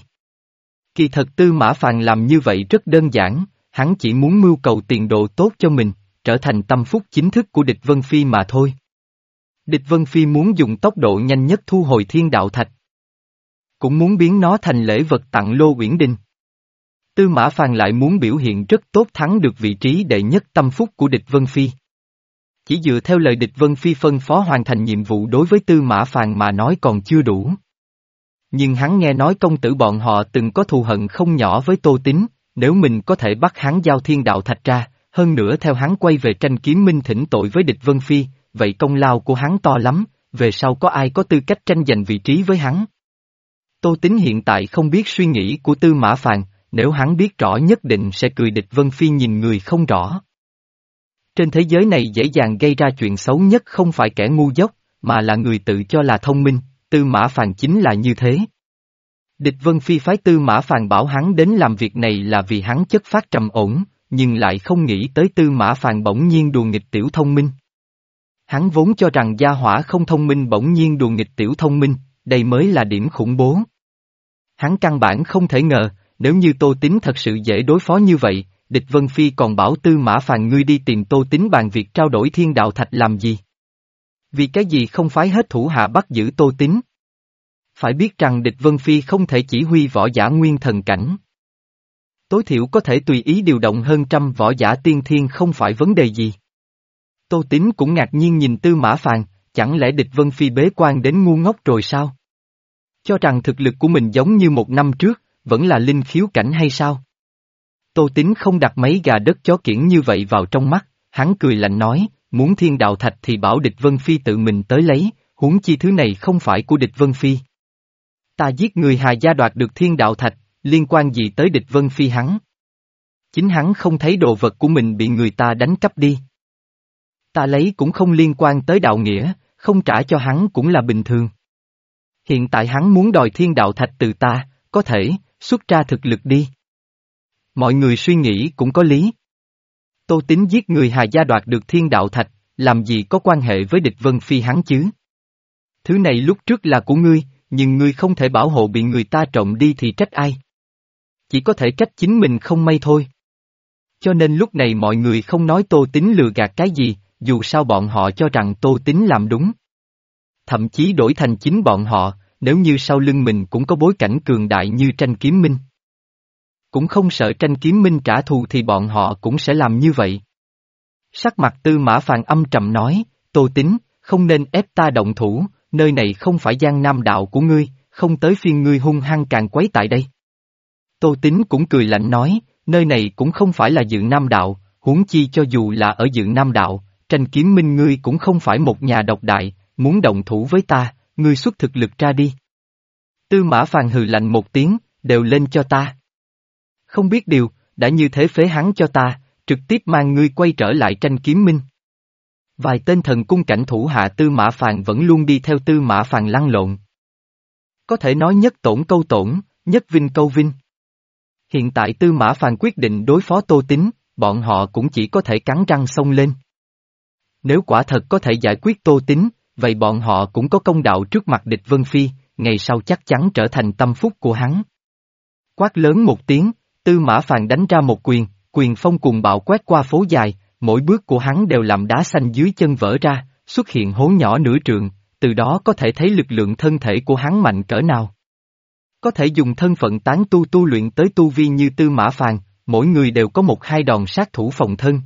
Kỳ thật Tư Mã Phàn làm như vậy rất đơn giản, hắn chỉ muốn mưu cầu tiền đồ tốt cho mình, trở thành tâm phúc chính thức của địch Vân Phi mà thôi. Địch Vân Phi muốn dùng tốc độ nhanh nhất thu hồi thiên đạo thạch. Cũng muốn biến nó thành lễ vật tặng Lô Uyển Đình. Tư Mã Phàn lại muốn biểu hiện rất tốt thắng được vị trí đệ nhất tâm phúc của địch Vân Phi. Chỉ dựa theo lời địch Vân Phi phân phó hoàn thành nhiệm vụ đối với Tư Mã Phàn mà nói còn chưa đủ. Nhưng hắn nghe nói công tử bọn họ từng có thù hận không nhỏ với Tô Tín, nếu mình có thể bắt hắn giao thiên đạo thạch ra, hơn nữa theo hắn quay về tranh kiếm minh thỉnh tội với địch Vân Phi, vậy công lao của hắn to lắm, về sau có ai có tư cách tranh giành vị trí với hắn. Tô Tín hiện tại không biết suy nghĩ của Tư Mã Phàn, nếu hắn biết rõ nhất định sẽ cười địch Vân Phi nhìn người không rõ. Trên thế giới này dễ dàng gây ra chuyện xấu nhất không phải kẻ ngu dốt, mà là người tự cho là thông minh, Tư Mã Phàn chính là như thế. Địch Vân Phi phái Tư Mã Phàn bảo hắn đến làm việc này là vì hắn chất phát trầm ổn, nhưng lại không nghĩ tới Tư Mã Phàn bỗng nhiên đùa nghịch tiểu thông minh. Hắn vốn cho rằng gia hỏa không thông minh bỗng nhiên đùa nghịch tiểu thông minh, đây mới là điểm khủng bố. Hắn căn bản không thể ngờ, nếu như Tô Tín thật sự dễ đối phó như vậy, địch Vân Phi còn bảo Tư Mã Phàn ngươi đi tìm Tô Tín bàn việc trao đổi thiên đạo thạch làm gì? Vì cái gì không phái hết thủ hạ bắt giữ Tô Tín? Phải biết rằng địch Vân Phi không thể chỉ huy võ giả nguyên thần cảnh. Tối thiểu có thể tùy ý điều động hơn trăm võ giả tiên thiên không phải vấn đề gì. Tô Tín cũng ngạc nhiên nhìn Tư Mã Phàn, chẳng lẽ địch Vân Phi bế quan đến ngu ngốc rồi sao? Cho rằng thực lực của mình giống như một năm trước, vẫn là linh khiếu cảnh hay sao? Tô Tín không đặt mấy gà đất chó kiểng như vậy vào trong mắt, hắn cười lạnh nói, muốn thiên đạo thạch thì bảo địch Vân Phi tự mình tới lấy, huống chi thứ này không phải của địch Vân Phi. Ta giết người Hà gia đoạt được thiên đạo thạch, liên quan gì tới địch Vân Phi hắn? Chính hắn không thấy đồ vật của mình bị người ta đánh cắp đi. Ta lấy cũng không liên quan tới đạo nghĩa, không trả cho hắn cũng là bình thường. Hiện tại hắn muốn đòi thiên đạo thạch từ ta, có thể, xuất ra thực lực đi. Mọi người suy nghĩ cũng có lý. Tô Tín giết người Hà gia đoạt được thiên đạo thạch, làm gì có quan hệ với địch Vân Phi hắn chứ? Thứ này lúc trước là của ngươi, nhưng ngươi không thể bảo hộ bị người ta trộm đi thì trách ai? Chỉ có thể trách chính mình không may thôi. Cho nên lúc này mọi người không nói Tô Tín lừa gạt cái gì, dù sao bọn họ cho rằng Tô Tín làm đúng. Thậm chí đổi thành chính bọn họ, nếu như sau lưng mình cũng có bối cảnh cường đại như tranh kiếm minh. Cũng không sợ tranh kiếm minh trả thù thì bọn họ cũng sẽ làm như vậy. Sắc mặt Tư Mã Phàn âm trầm nói, Tô Tín, không nên ép ta động thủ, nơi này không phải Giang Nam đạo của ngươi, không tới phiên ngươi hung hăng càng quấy tại đây. Tô Tín cũng cười lạnh nói, nơi này cũng không phải là Dự Nam đạo, huống chi cho dù là ở Dự Nam đạo, Tranh Kiếm Minh ngươi cũng không phải một nhà độc đại, muốn động thủ với ta, ngươi xuất thực lực ra đi. Tư Mã Phàn hừ lạnh một tiếng, đều lên cho ta. Không biết điều, đã như thế phế hắn cho ta, trực tiếp mang ngươi quay trở lại Tranh Kiếm Minh. Vài tên thần cung cảnh thủ hạ Tư Mã Phàn vẫn luôn đi theo Tư Mã Phàn lăn lộn. Có thể nói nhất tổn câu tổn, nhất vinh câu vinh. Hiện tại Tư Mã Phàn quyết định đối phó Tô Tín, bọn họ cũng chỉ có thể cắn răng xông lên. Nếu quả thật có thể giải quyết Tô Tín, vậy bọn họ cũng có công đạo trước mặt địch Vân Phi, ngày sau chắc chắn trở thành tâm phúc của hắn. Quát lớn một tiếng, Tư Mã Phàn đánh ra một quyền, quyền phong cùng bạo quét qua phố dài, mỗi bước của hắn đều làm đá xanh dưới chân vỡ ra, xuất hiện hố nhỏ nửa trượng, từ đó có thể thấy lực lượng thân thể của hắn mạnh cỡ nào. Có thể dùng thân phận tán tu tu luyện tới tu vi như Tư Mã Phàn, mỗi người đều có một hai đòn sát thủ phòng thân.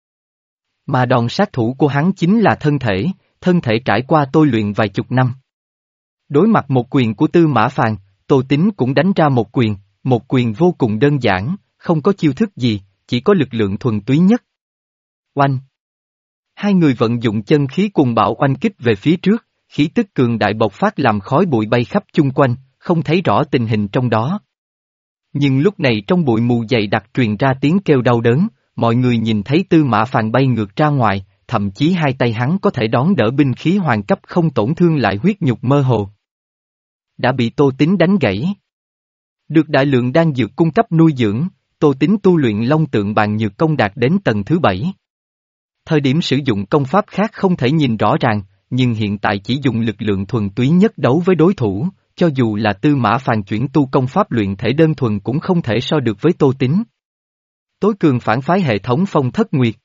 Mà đòn sát thủ của hắn chính là thân thể, thân thể trải qua tôi luyện vài chục năm. Đối mặt một quyền của Tư Mã Phàn, Tô Tín cũng đánh ra một quyền, một quyền vô cùng đơn giản, không có chiêu thức gì, chỉ có lực lượng thuần túy nhất. Oanh! Hai người vận dụng chân khí cùng bạo oanh kích về phía trước, khí tức cường đại bộc phát làm khói bụi bay khắp chung quanh, không thấy rõ tình hình trong đó. Nhưng lúc này trong bụi mù dày đặc truyền ra tiếng kêu đau đớn, mọi người nhìn thấy Tư Mã Phàn bay ngược ra ngoài, thậm chí hai tay hắn có thể đón đỡ binh khí hoàng cấp không tổn thương lại huyết nhục mơ hồ. Đã bị Tô Tín đánh gãy. Được đại lượng đan dược cung cấp nuôi dưỡng, Tô Tín tu luyện Long Tượng Bàn Nhược Công đạt đến tầng thứ bảy. Thời điểm sử dụng công pháp khác không thể nhìn rõ ràng, nhưng hiện tại chỉ dùng lực lượng thuần túy nhất đấu với đối thủ, cho dù là Tư Mã Phàn chuyển tu công pháp luyện thể đơn thuần cũng không thể so được với Tô Tín. Tối cường phản phái hệ thống Phong Thất Nguyệt.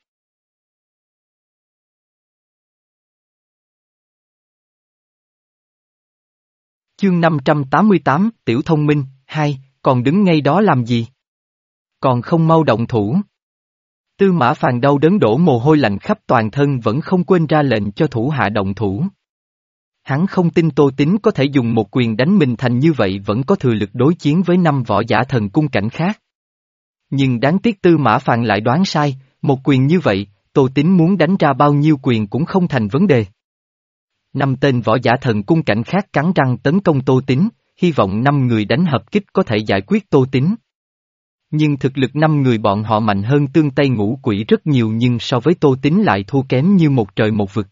Chương năm trăm tám mươi tám, Tiểu Thông Minh, hai, còn đứng ngay đó làm gì? Còn không mau động thủ. Tư Mã Phàn đau đớn đổ mồ hôi lạnh khắp toàn thân vẫn không quên ra lệnh cho thủ hạ động thủ. Hắn không tin Tô Tín có thể dùng một quyền đánh mình thành như vậy vẫn có thừa lực đối chiến với năm võ giả thần cung cảnh khác. Nhưng đáng tiếc Tư Mã Phàn lại đoán sai, một quyền như vậy, Tô Tín muốn đánh ra bao nhiêu quyền cũng không thành vấn đề. Năm tên võ giả thần cung cảnh khác cắn răng tấn công Tô Tín, hy vọng năm người đánh hợp kích có thể giải quyết Tô Tín. Nhưng thực lực năm người bọn họ mạnh hơn Tương Tây Ngũ Quỷ rất nhiều nhưng so với Tô Tín lại thua kém như một trời một vực.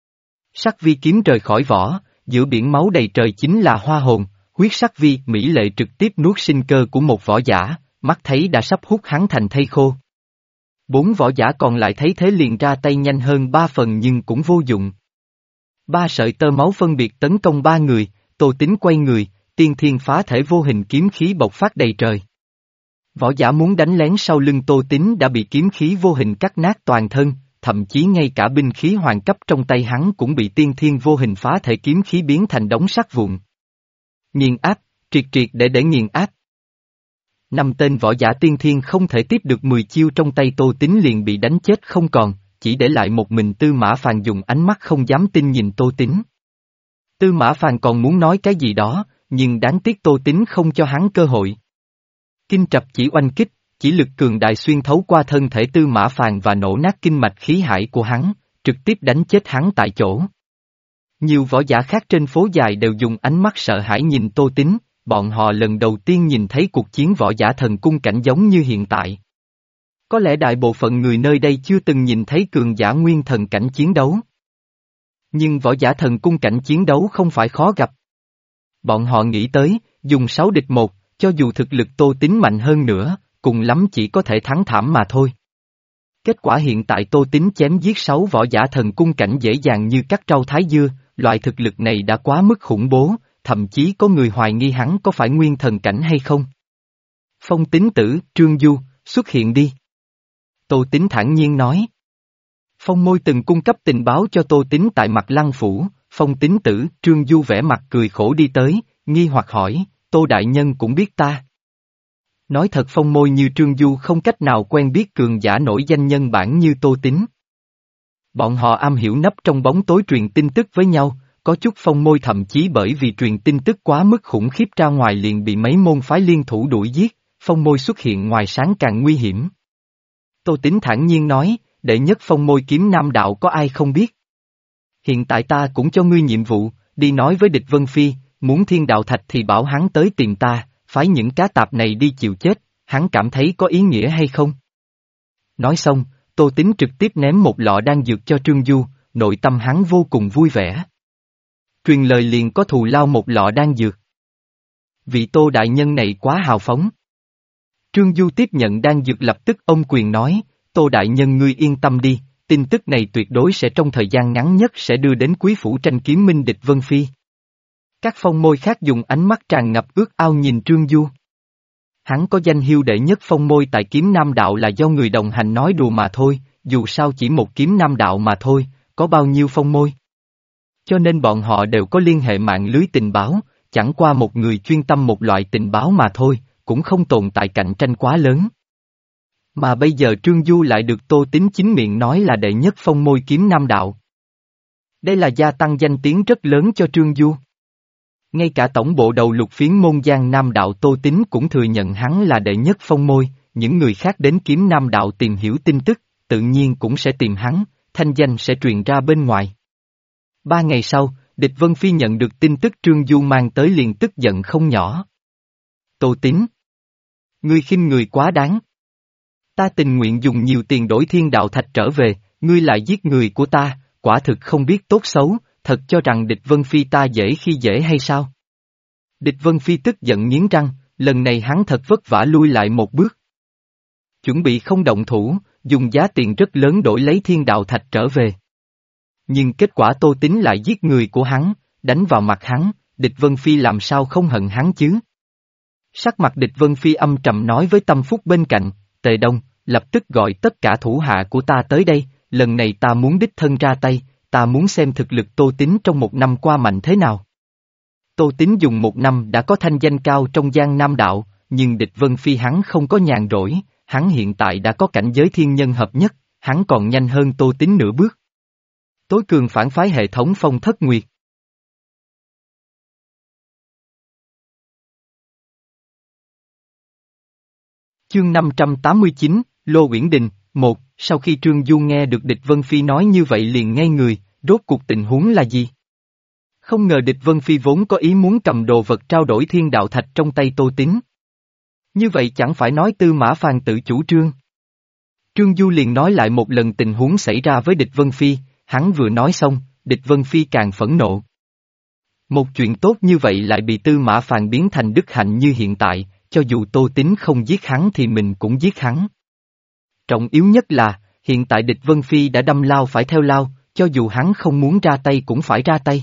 Sắc vi kiếm rời khỏi vỏ, giữa biển máu đầy trời chính là hoa hồn, huyết sắc vi mỹ lệ trực tiếp nuốt sinh cơ của một võ giả, mắt thấy đã sắp hút hắn thành thây khô. Bốn võ giả còn lại thấy thế liền ra tay nhanh hơn ba phần nhưng cũng vô dụng. Ba sợi tơ máu phân biệt tấn công ba người, Tô Tín quay người, tiên thiên phá thể vô hình kiếm khí bộc phát đầy trời. Võ giả muốn đánh lén sau lưng Tô Tín đã bị kiếm khí vô hình cắt nát toàn thân, thậm chí ngay cả binh khí hoàng cấp trong tay hắn cũng bị tiên thiên vô hình phá thể kiếm khí biến thành đống sắt vụn. Nghiền áp, triệt triệt để để nghiền áp. Năm tên võ giả tiên thiên không thể tiếp được mười chiêu trong tay Tô Tín liền bị đánh chết không còn, chỉ để lại một mình Tư Mã Phàn dùng ánh mắt không dám tin nhìn Tô Tín. Tư Mã Phàn còn muốn nói cái gì đó, nhưng đáng tiếc Tô Tín không cho hắn cơ hội. Kinh trập chỉ oanh kích, chỉ lực cường đại xuyên thấu qua thân thể Tư Mã Phàn và nổ nát kinh mạch khí hải của hắn, trực tiếp đánh chết hắn tại chỗ. Nhiều võ giả khác trên phố dài đều dùng ánh mắt sợ hãi nhìn Tô Tín, bọn họ lần đầu tiên nhìn thấy cuộc chiến võ giả thần cung cảnh giống như hiện tại. Có lẽ đại bộ phận người nơi đây chưa từng nhìn thấy cường giả nguyên thần cảnh chiến đấu. Nhưng võ giả thần cung cảnh chiến đấu không phải khó gặp. Bọn họ nghĩ tới, dùng sáu địch một, cho dù thực lực Tô Tín mạnh hơn nữa, cùng lắm chỉ có thể thắng thảm mà thôi. Kết quả hiện tại Tô Tín chém giết sáu võ giả thần cung cảnh dễ dàng như cắt rau thái dưa, loại thực lực này đã quá mức khủng bố, thậm chí có người hoài nghi hắn có phải nguyên thần cảnh hay không. Phong Tín Tử, Trương Du, xuất hiện đi. Tô Tín thản nhiên nói. Phong Môi từng cung cấp tình báo cho Tô Tín tại Mặt Lăng Phủ, Phong Tín Tử, Trương Du vẻ mặt cười khổ đi tới, nghi hoặc hỏi, Tô Đại Nhân cũng biết ta. Nói thật Phong Môi như Trương Du không cách nào quen biết cường giả nổi danh nhân bản như Tô Tín. Bọn họ am hiểu nấp trong bóng tối truyền tin tức với nhau, có chút phong môi thậm chí bởi vì truyền tin tức quá mức khủng khiếp ra ngoài liền bị mấy môn phái liên thủ đuổi giết, phong môi xuất hiện ngoài sáng càng nguy hiểm. Tô Tín thản nhiên nói, đệ nhất phong môi kiếm nam đạo có ai không biết. Hiện tại ta cũng cho ngươi nhiệm vụ, đi nói với địch Vân Phi, muốn thiên đạo thạch thì bảo hắn tới tìm ta, phái những cá tạp này đi chịu chết, hắn cảm thấy có ý nghĩa hay không? Nói xong, Tô Tín trực tiếp ném một lọ đan dược cho Trương Du, nội tâm hắn vô cùng vui vẻ. Truyền lời liền có thù lao một lọ đan dược. Vị Tô đại nhân này quá hào phóng. Trương Du tiếp nhận đan dược lập tức ôm quyền nói, Tô đại nhân ngươi yên tâm đi, tin tức này tuyệt đối sẽ trong thời gian ngắn nhất sẽ đưa đến quý phủ tranh kiếm minh địch Vân Phi. Các phong môi khác dùng ánh mắt tràn ngập ước ao nhìn Trương Du. Hắn có danh hiệu đệ nhất phong môi tại kiếm nam đạo là do người đồng hành nói đùa mà thôi, dù sao chỉ một kiếm nam đạo mà thôi, có bao nhiêu phong môi. Cho nên bọn họ đều có liên hệ mạng lưới tình báo, chẳng qua một người chuyên tâm một loại tình báo mà thôi, cũng không tồn tại cạnh tranh quá lớn. Mà bây giờ Trương Du lại được Tô Tín chính miệng nói là đệ nhất phong môi kiếm nam đạo. Đây là gia tăng danh tiếng rất lớn cho Trương Du. Ngay cả tổng bộ đầu lục phiến môn Giang Nam đạo Tô Tín cũng thừa nhận hắn là đệ nhất phong môi, những người khác đến kiếm Nam đạo tìm hiểu tin tức, tự nhiên cũng sẽ tìm hắn, thanh danh sẽ truyền ra bên ngoài. Ba ngày sau, địch Vân Phi nhận được tin tức Trương Du mang tới liền tức giận không nhỏ. Tô Tín, ngươi khinh người quá đáng. Ta tình nguyện dùng nhiều tiền đổi thiên đạo thạch trở về, ngươi lại giết người của ta, quả thực không biết tốt xấu, thật cho rằng địch Vân Phi ta dễ khi dễ hay sao? Địch Vân Phi tức giận nghiến răng, lần này hắn thật vất vả lui lại một bước. Chuẩn bị không động thủ, dùng giá tiền rất lớn đổi lấy thiên đạo thạch trở về. Nhưng kết quả Tô Tín lại giết người của hắn, đánh vào mặt hắn, địch Vân Phi làm sao không hận hắn chứ? Sắc mặt địch Vân Phi âm trầm nói với Tâm Phúc bên cạnh, Tề Đông, lập tức gọi tất cả thủ hạ của ta tới đây, lần này ta muốn đích thân ra tay, ta muốn xem thực lực Tô Tín trong một năm qua mạnh thế nào. Tô Tín dùng một năm đã có thanh danh cao trong Giang Nam đạo, nhưng địch Vân Phi hắn không có nhàn rỗi, hắn hiện tại đã có cảnh giới thiên nhân hợp nhất, hắn còn nhanh hơn Tô Tín nửa bước. Tối cường phản phái hệ thống Phong Thất Nguyệt. Chương năm trăm tám mươi chín, Lô Uyển Đình, một, sau khi Trương Du nghe được địch Vân Phi nói như vậy liền ngây người, rốt cuộc tình huống là gì? Không ngờ địch Vân Phi vốn có ý muốn cầm đồ vật trao đổi thiên đạo thạch trong tay Tô Tín. Như vậy chẳng phải nói Tư Mã Phàn tự chủ trương. Trương Du liền nói lại một lần tình huống xảy ra với địch Vân Phi, hắn vừa nói xong, địch Vân Phi càng phẫn nộ. Một chuyện tốt như vậy lại bị Tư Mã Phàn biến thành đức hạnh như hiện tại, cho dù Tô Tín không giết hắn thì mình cũng giết hắn. Trọng yếu nhất là, hiện tại địch Vân Phi đã đâm lao phải theo lao, cho dù hắn không muốn ra tay cũng phải ra tay.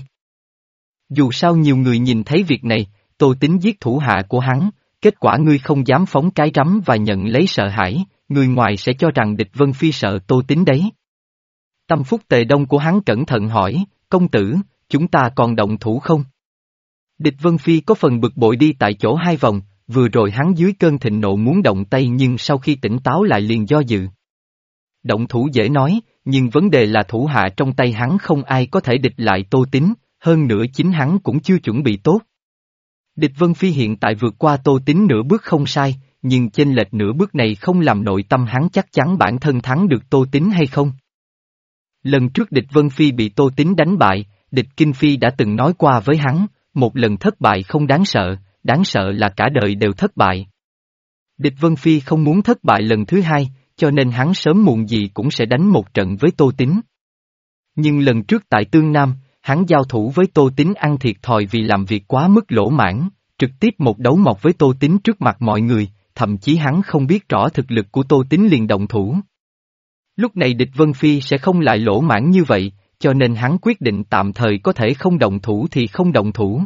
Dù sao nhiều người nhìn thấy việc này, Tô Tín giết thủ hạ của hắn, kết quả ngươi không dám phóng cái rắm và nhận lấy sợ hãi, người ngoài sẽ cho rằng địch Vân Phi sợ Tô Tín đấy. Tâm Phúc Tề Đông của hắn cẩn thận hỏi, công tử, chúng ta còn động thủ không? Địch Vân Phi có phần bực bội đi tại chỗ hai vòng, vừa rồi hắn dưới cơn thịnh nộ muốn động tay nhưng sau khi tỉnh táo lại liền do dự. Động thủ dễ nói, nhưng vấn đề là thủ hạ trong tay hắn không ai có thể địch lại Tô Tín, hơn nữa chính hắn cũng chưa chuẩn bị tốt. Địch Vân Phi hiện tại vượt qua Tô Tín nửa bước không sai, nhưng chênh lệch nửa bước này không làm nội tâm hắn chắc chắn bản thân thắng được Tô Tín hay không. Lần trước địch Vân Phi bị Tô Tín đánh bại, địch Kinh Phi đã từng nói qua với hắn, một lần thất bại không đáng sợ, đáng sợ là cả đời đều thất bại. Địch Vân Phi không muốn thất bại lần thứ hai, cho nên hắn sớm muộn gì cũng sẽ đánh một trận với Tô Tín. Nhưng lần trước tại Tương Nam, hắn giao thủ với Tô Tín ăn thiệt thòi vì làm việc quá mức lỗ mãn, trực tiếp một đấu mọc với Tô Tín trước mặt mọi người, thậm chí hắn không biết rõ thực lực của Tô Tín liền động thủ. Lúc này địch Vân Phi sẽ không lại lỗ mãn như vậy, cho nên hắn quyết định tạm thời có thể không động thủ thì không động thủ.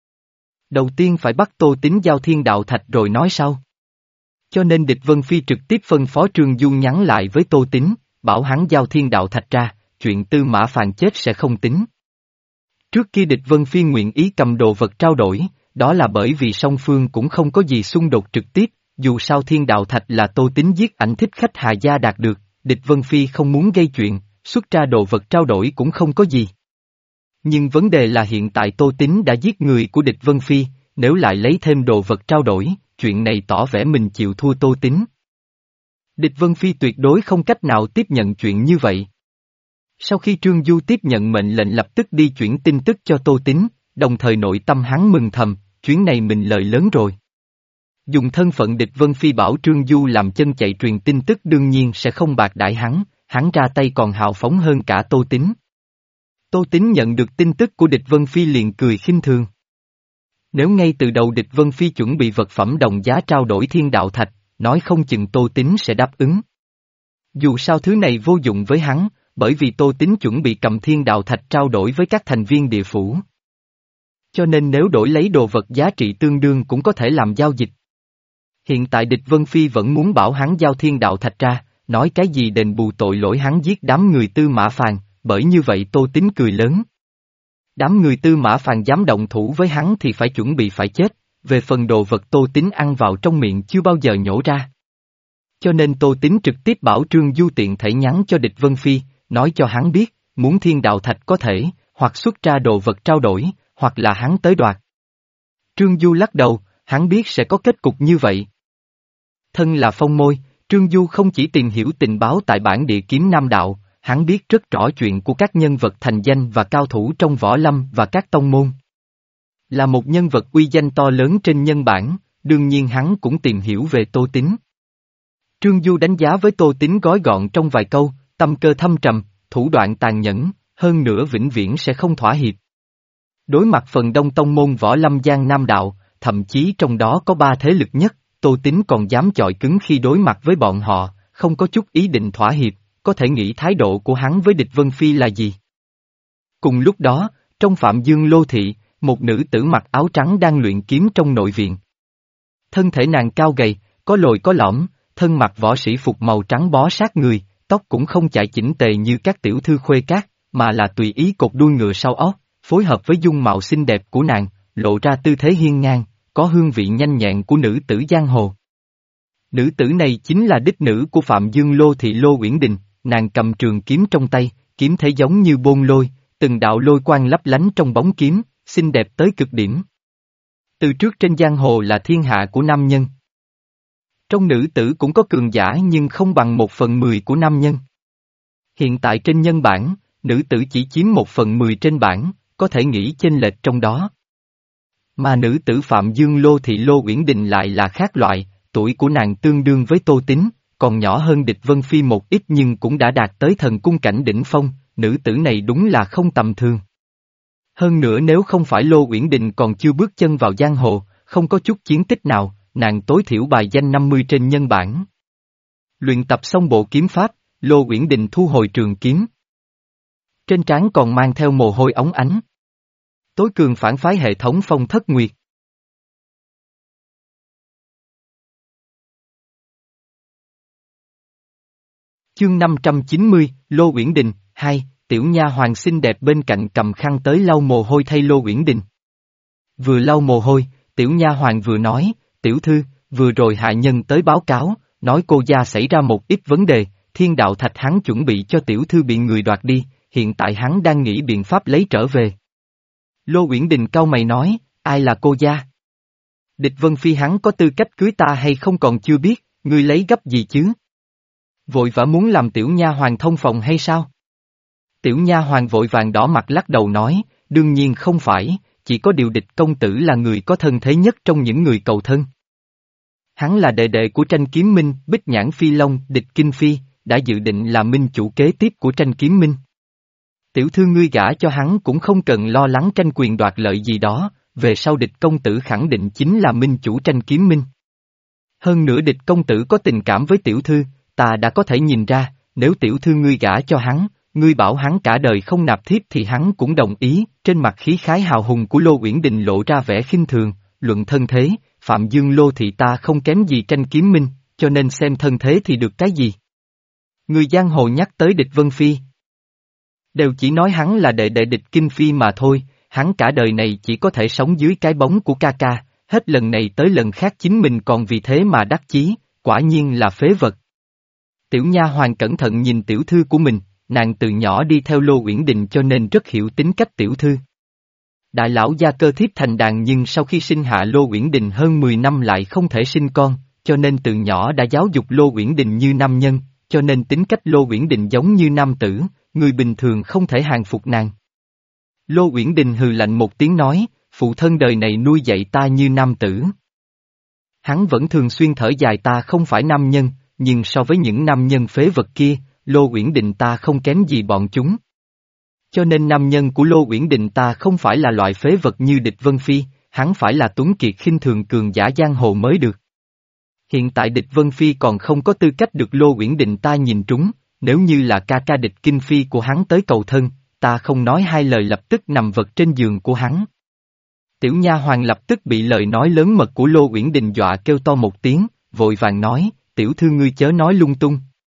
Đầu tiên phải bắt Tô Tín giao thiên đạo thạch rồi nói sau. Cho nên địch Vân Phi trực tiếp phân phó Trương Du nhắn lại với Tô Tín, bảo hắn giao thiên đạo thạch ra, chuyện Tư Mã Phàn chết sẽ không tính. Trước khi địch Vân Phi nguyện ý cầm đồ vật trao đổi, đó là bởi vì song phương cũng không có gì xung đột trực tiếp, dù sao thiên đạo thạch là Tô Tín giết ảnh thích khách Hà Gia đạt được, địch Vân Phi không muốn gây chuyện, xuất ra đồ vật trao đổi cũng không có gì. Nhưng vấn đề là hiện tại Tô Tín đã giết người của địch Vân Phi, nếu lại lấy thêm đồ vật trao đổi, chuyện này tỏ vẻ mình chịu thua Tô Tín. Địch Vân Phi tuyệt đối không cách nào tiếp nhận chuyện như vậy. Sau khi Trương Du tiếp nhận mệnh lệnh lập tức đi chuyển tin tức cho Tô Tín, đồng thời nội tâm hắn mừng thầm, chuyến này mình lợi lớn rồi. Dùng thân phận địch Vân Phi bảo Trương Du làm chân chạy truyền tin tức đương nhiên sẽ không bạc đãi hắn, hắn ra tay còn hào phóng hơn cả Tô Tín. Tô Tín nhận được tin tức của địch Vân Phi liền cười khinh thường. Nếu ngay từ đầu địch Vân Phi chuẩn bị vật phẩm đồng giá trao đổi thiên đạo thạch, nói không chừng Tô Tín sẽ đáp ứng. Dù sao thứ này vô dụng với hắn, bởi vì Tô Tín chuẩn bị cầm thiên đạo thạch trao đổi với các thành viên địa phủ. Cho nên nếu đổi lấy đồ vật giá trị tương đương cũng có thể làm giao dịch. Hiện tại địch Vân Phi vẫn muốn bảo hắn giao thiên đạo thạch ra, nói cái gì đền bù tội lỗi hắn giết đám người Tư Mã Phàn, bởi như vậy Tô Tín cười lớn. Đám người Tư Mã Phàn dám động thủ với hắn thì phải chuẩn bị phải chết, về phần đồ vật Tô Tín ăn vào trong miệng chưa bao giờ nhổ ra. Cho nên Tô Tín trực tiếp bảo Trương Du tiện thể nhắn cho địch Vân Phi, nói cho hắn biết, muốn thiên đạo thạch có thể, hoặc xuất ra đồ vật trao đổi, hoặc là hắn tới đoạt. Trương Du lắc đầu, hắn biết sẽ có kết cục như vậy. Thân là phong môi, Trương Du không chỉ tìm hiểu tình báo tại bản địa kiếm Nam Đạo, hắn biết rất rõ chuyện của các nhân vật thành danh và cao thủ trong võ lâm và các tông môn. Là một nhân vật uy danh to lớn trên nhân bản, đương nhiên hắn cũng tìm hiểu về Tô Tín. Trương Du đánh giá với Tô Tín gói gọn trong vài câu, tâm cơ thâm trầm, thủ đoạn tàn nhẫn, hơn nữa vĩnh viễn sẽ không thỏa hiệp. Đối mặt phần đông tông môn võ lâm Giang Nam Đạo, thậm chí trong đó có ba thế lực nhất, Tô Tín còn dám chọi cứng khi đối mặt với bọn họ, không có chút ý định thỏa hiệp, có thể nghĩ thái độ của hắn với địch Vân Phi là gì. Cùng lúc đó, trong Phạm Dương Lô Thị, một nữ tử mặc áo trắng đang luyện kiếm trong nội viện. Thân thể nàng cao gầy, có lồi có lõm, thân mặc võ sĩ phục màu trắng bó sát người, tóc cũng không chải chỉnh tề như các tiểu thư khuê các, mà là tùy ý cột đuôi ngựa sau óc, phối hợp với dung mạo xinh đẹp của nàng, lộ ra tư thế hiên ngang, có hương vị nhanh nhẹn của nữ tử giang hồ. Nữ tử này chính là đích nữ của Phạm Dương Lô Thị Lô Uyển Đình, nàng cầm trường kiếm trong tay, kiếm thế giống như bôn lôi, từng đạo lôi quang lấp lánh trong bóng kiếm, xinh đẹp tới cực điểm. Từ trước trên giang hồ là thiên hạ của nam nhân. Trong nữ tử cũng có cường giả nhưng không bằng một phần mười của nam nhân. Hiện tại trên nhân bản, nữ tử chỉ chiếm một phần mười trên bản, có thể nghĩ chênh lệch trong đó. Mà nữ tử Phạm Dương Lô Thị Lô Uyển Đình lại là khác loại, tuổi của nàng tương đương với Tô Tín, còn nhỏ hơn địch Vân Phi một ít nhưng cũng đã đạt tới thần cung cảnh đỉnh phong, nữ tử này đúng là không tầm thường. Hơn nữa nếu không phải Lô Uyển Đình còn chưa bước chân vào giang hồ, không có chút chiến tích nào, nàng tối thiểu bài danh năm mươi trên nhân bản. Luyện tập xong bộ kiếm pháp, Lô Uyển Đình thu hồi trường kiếm. Trên trán còn mang theo mồ hôi óng ánh. Tối cường phản phái hệ thống Phong Thất Nguyệt. Chương năm trăm chín mươi, Lô Uyển Đình, hai, tiểu nha hoàng xinh đẹp bên cạnh cầm khăn tới lau mồ hôi thay Lô Uyển Đình. Vừa lau mồ hôi, tiểu nha hoàng vừa nói, tiểu thư, vừa rồi hạ nhân tới báo cáo, nói cô gia xảy ra một ít vấn đề, thiên đạo thạch hắn chuẩn bị cho tiểu thư bị người đoạt đi, hiện tại hắn đang nghĩ biện pháp lấy trở về. Lô Uyển Đình cau mày nói, ai là cô gia? Địch Vân Phi hắn có tư cách cưới ta hay không còn chưa biết, ngươi lấy gấp gì chứ? Vội vã muốn làm tiểu nha hoàng thông phòng hay sao? Tiểu nha hoàng vội vàng đỏ mặt lắc đầu nói, đương nhiên không phải, chỉ có điều địch công tử là người có thân thế nhất trong những người cầu thân. Hắn là đệ đệ của Tranh Kiếm Minh, Bích Nhãn Phi Long, địch Kinh Phi, đã dự định là minh chủ kế tiếp của Tranh Kiếm Minh. Tiểu thư ngươi gả cho hắn cũng không cần lo lắng tranh quyền đoạt lợi gì đó, về sau địch công tử khẳng định chính là minh chủ Tranh Kiếm Minh. Hơn nữa địch công tử có tình cảm với tiểu thư, ta đã có thể nhìn ra, nếu tiểu thư ngươi gả cho hắn, ngươi bảo hắn cả đời không nạp thiếp thì hắn cũng đồng ý, trên mặt khí khái hào hùng của Lô Uyển Đình lộ ra vẻ khinh thường, luận thân thế, Phạm Dương Lô Thị ta không kém gì Tranh Kiếm Minh, cho nên xem thân thế thì được cái gì. Người giang hồ nhắc tới địch Vân Phi. Đều chỉ nói hắn là đệ đệ địch Kinh Phi mà thôi, hắn cả đời này chỉ có thể sống dưới cái bóng của ca ca, hết lần này tới lần khác chính mình còn vì thế mà đắc chí, quả nhiên là phế vật. Tiểu nha hoàng cẩn thận nhìn tiểu thư của mình, nàng từ nhỏ đi theo Lô Uyển Đình cho nên rất hiểu tính cách tiểu thư. Đại lão gia cơ thiếp thành đàn nhưng sau khi sinh hạ Lô Uyển Đình hơn mười năm lại không thể sinh con, cho nên từ nhỏ đã giáo dục Lô Uyển Đình như nam nhân, cho nên tính cách Lô Uyển Đình giống như nam tử, người bình thường không thể hàng phục nàng. Lô Uyển Đình hừ lạnh một tiếng nói, phụ thân đời này nuôi dạy ta như nam tử. Hắn vẫn thường xuyên thở dài ta không phải nam nhân, nhưng so với những nam nhân phế vật kia, Lô Uyển Đình ta không kém gì bọn chúng. Cho nên nam nhân của Lô Uyển Đình ta không phải là loại phế vật như Địch Vân Phi, hắn phải là tuấn kiệt khinh thường cường giả giang hồ mới được. Hiện tại Địch Vân Phi còn không có tư cách được Lô Uyển Đình ta nhìn trúng, nếu như là ca ca Địch Kinh Phi của hắn tới cầu thân, ta không nói hai lời lập tức nằm vật trên giường của hắn. Tiểu nha hoàn lập tức bị lời nói lớn mật của Lô Uyển Đình dọa kêu to một tiếng, vội vàng nói, tiểu thư ngươi chớ nói lung tung.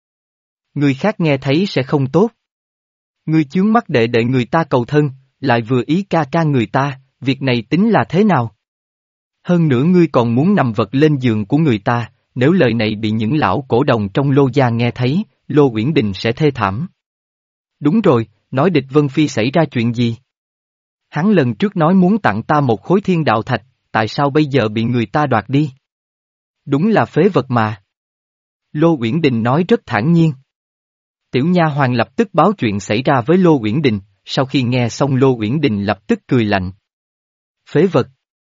Người khác nghe thấy sẽ không tốt. Ngươi chướng mắt đệ đệ người ta cầu thân, lại vừa ý ca ca người ta, việc này tính là thế nào? Hơn nữa ngươi còn muốn nằm vật lên giường của người ta, nếu lời này bị những lão cổ đồng trong Lô gia nghe thấy, Lô Uyển Đình sẽ thê thảm. Đúng rồi, nói Địch Vân Phi xảy ra chuyện gì? Hắn lần trước nói muốn tặng ta một khối thiên đạo thạch, tại sao bây giờ bị người ta đoạt đi? Đúng là phế vật mà. Lô Uyển Đình nói rất thản nhiên. Tiểu nha hoàn lập tức báo chuyện xảy ra với Lô Uyển Đình, sau khi nghe xong Lô Uyển Đình lập tức cười lạnh. Phế vật.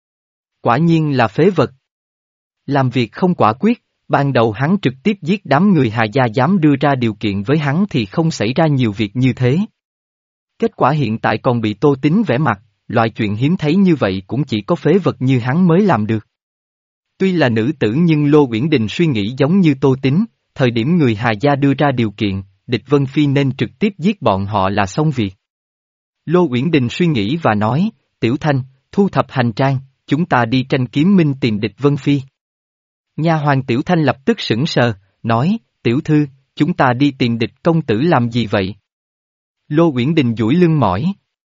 Quả nhiên là phế vật. Làm việc không quả quyết, ban đầu hắn trực tiếp giết đám người Hà gia dám đưa ra điều kiện với hắn thì không xảy ra nhiều việc như thế. Kết quả hiện tại còn bị Tô Tín vẽ mặt, loại chuyện hiếm thấy như vậy cũng chỉ có phế vật như hắn mới làm được. Tuy là nữ tử nhưng Lô Uyển Đình suy nghĩ giống như Tô Tín, thời điểm người Hà gia đưa ra điều kiện, Địch Vân Phi nên trực tiếp giết bọn họ là xong việc. Lô Uyển Đình suy nghĩ và nói, Tiểu Thanh, thu thập hành trang, chúng ta đi tranh kiếm minh tìm Địch Vân Phi. Nha hoàn Tiểu Thanh lập tức sững sờ, nói, Tiểu thư, chúng ta đi tìm Địch công tử làm gì vậy? Lô Uyển Đình duỗi lưng mỏi.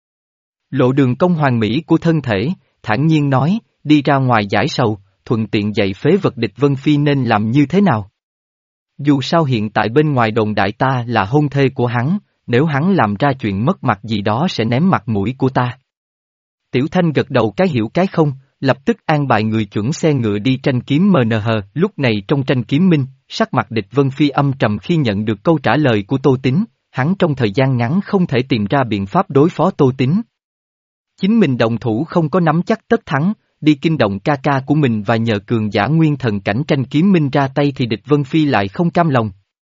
Lộ đường công hoàn mỹ của thân thể, thản nhiên nói, đi ra ngoài giải sầu, thuận tiện dạy phế vật Địch Vân Phi nên làm như thế nào? Dù sao hiện tại bên ngoài đồn đại ta là hôn thê của hắn, nếu hắn làm ra chuyện mất mặt gì đó sẽ ném mặt mũi của ta. Tiểu Thanh gật đầu cái hiểu cái không, lập tức an bài người chuẩn xe ngựa đi tranh kiếm em en hát. Lúc này trong tranh kiếm minh, sắc mặt Địch Vân Phi âm trầm khi nhận được câu trả lời của Tô Tín, hắn trong thời gian ngắn không thể tìm ra biện pháp đối phó Tô Tín. Chính mình đồng thủ không có nắm chắc tất thắng, đi kinh động ca ca của mình và nhờ cường giả nguyên thần cảnh tranh kiếm minh ra tay thì Địch Vân Phi lại không cam lòng.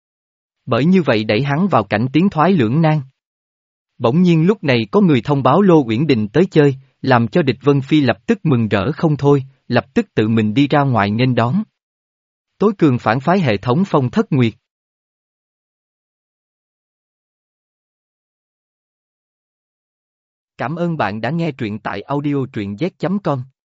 Bởi như vậy đẩy hắn vào cảnh tiến thoái lưỡng nan. Bỗng nhiên lúc này có người thông báo Lô Uyển Đình tới chơi, làm cho Địch Vân Phi lập tức mừng rỡ không thôi, lập tức tự mình đi ra ngoài nghênh đón. Tối cường phản phái hệ thống Phong Thất Nguyệt. Cảm ơn bạn đã nghe truyện tại audio truyện z chấm com.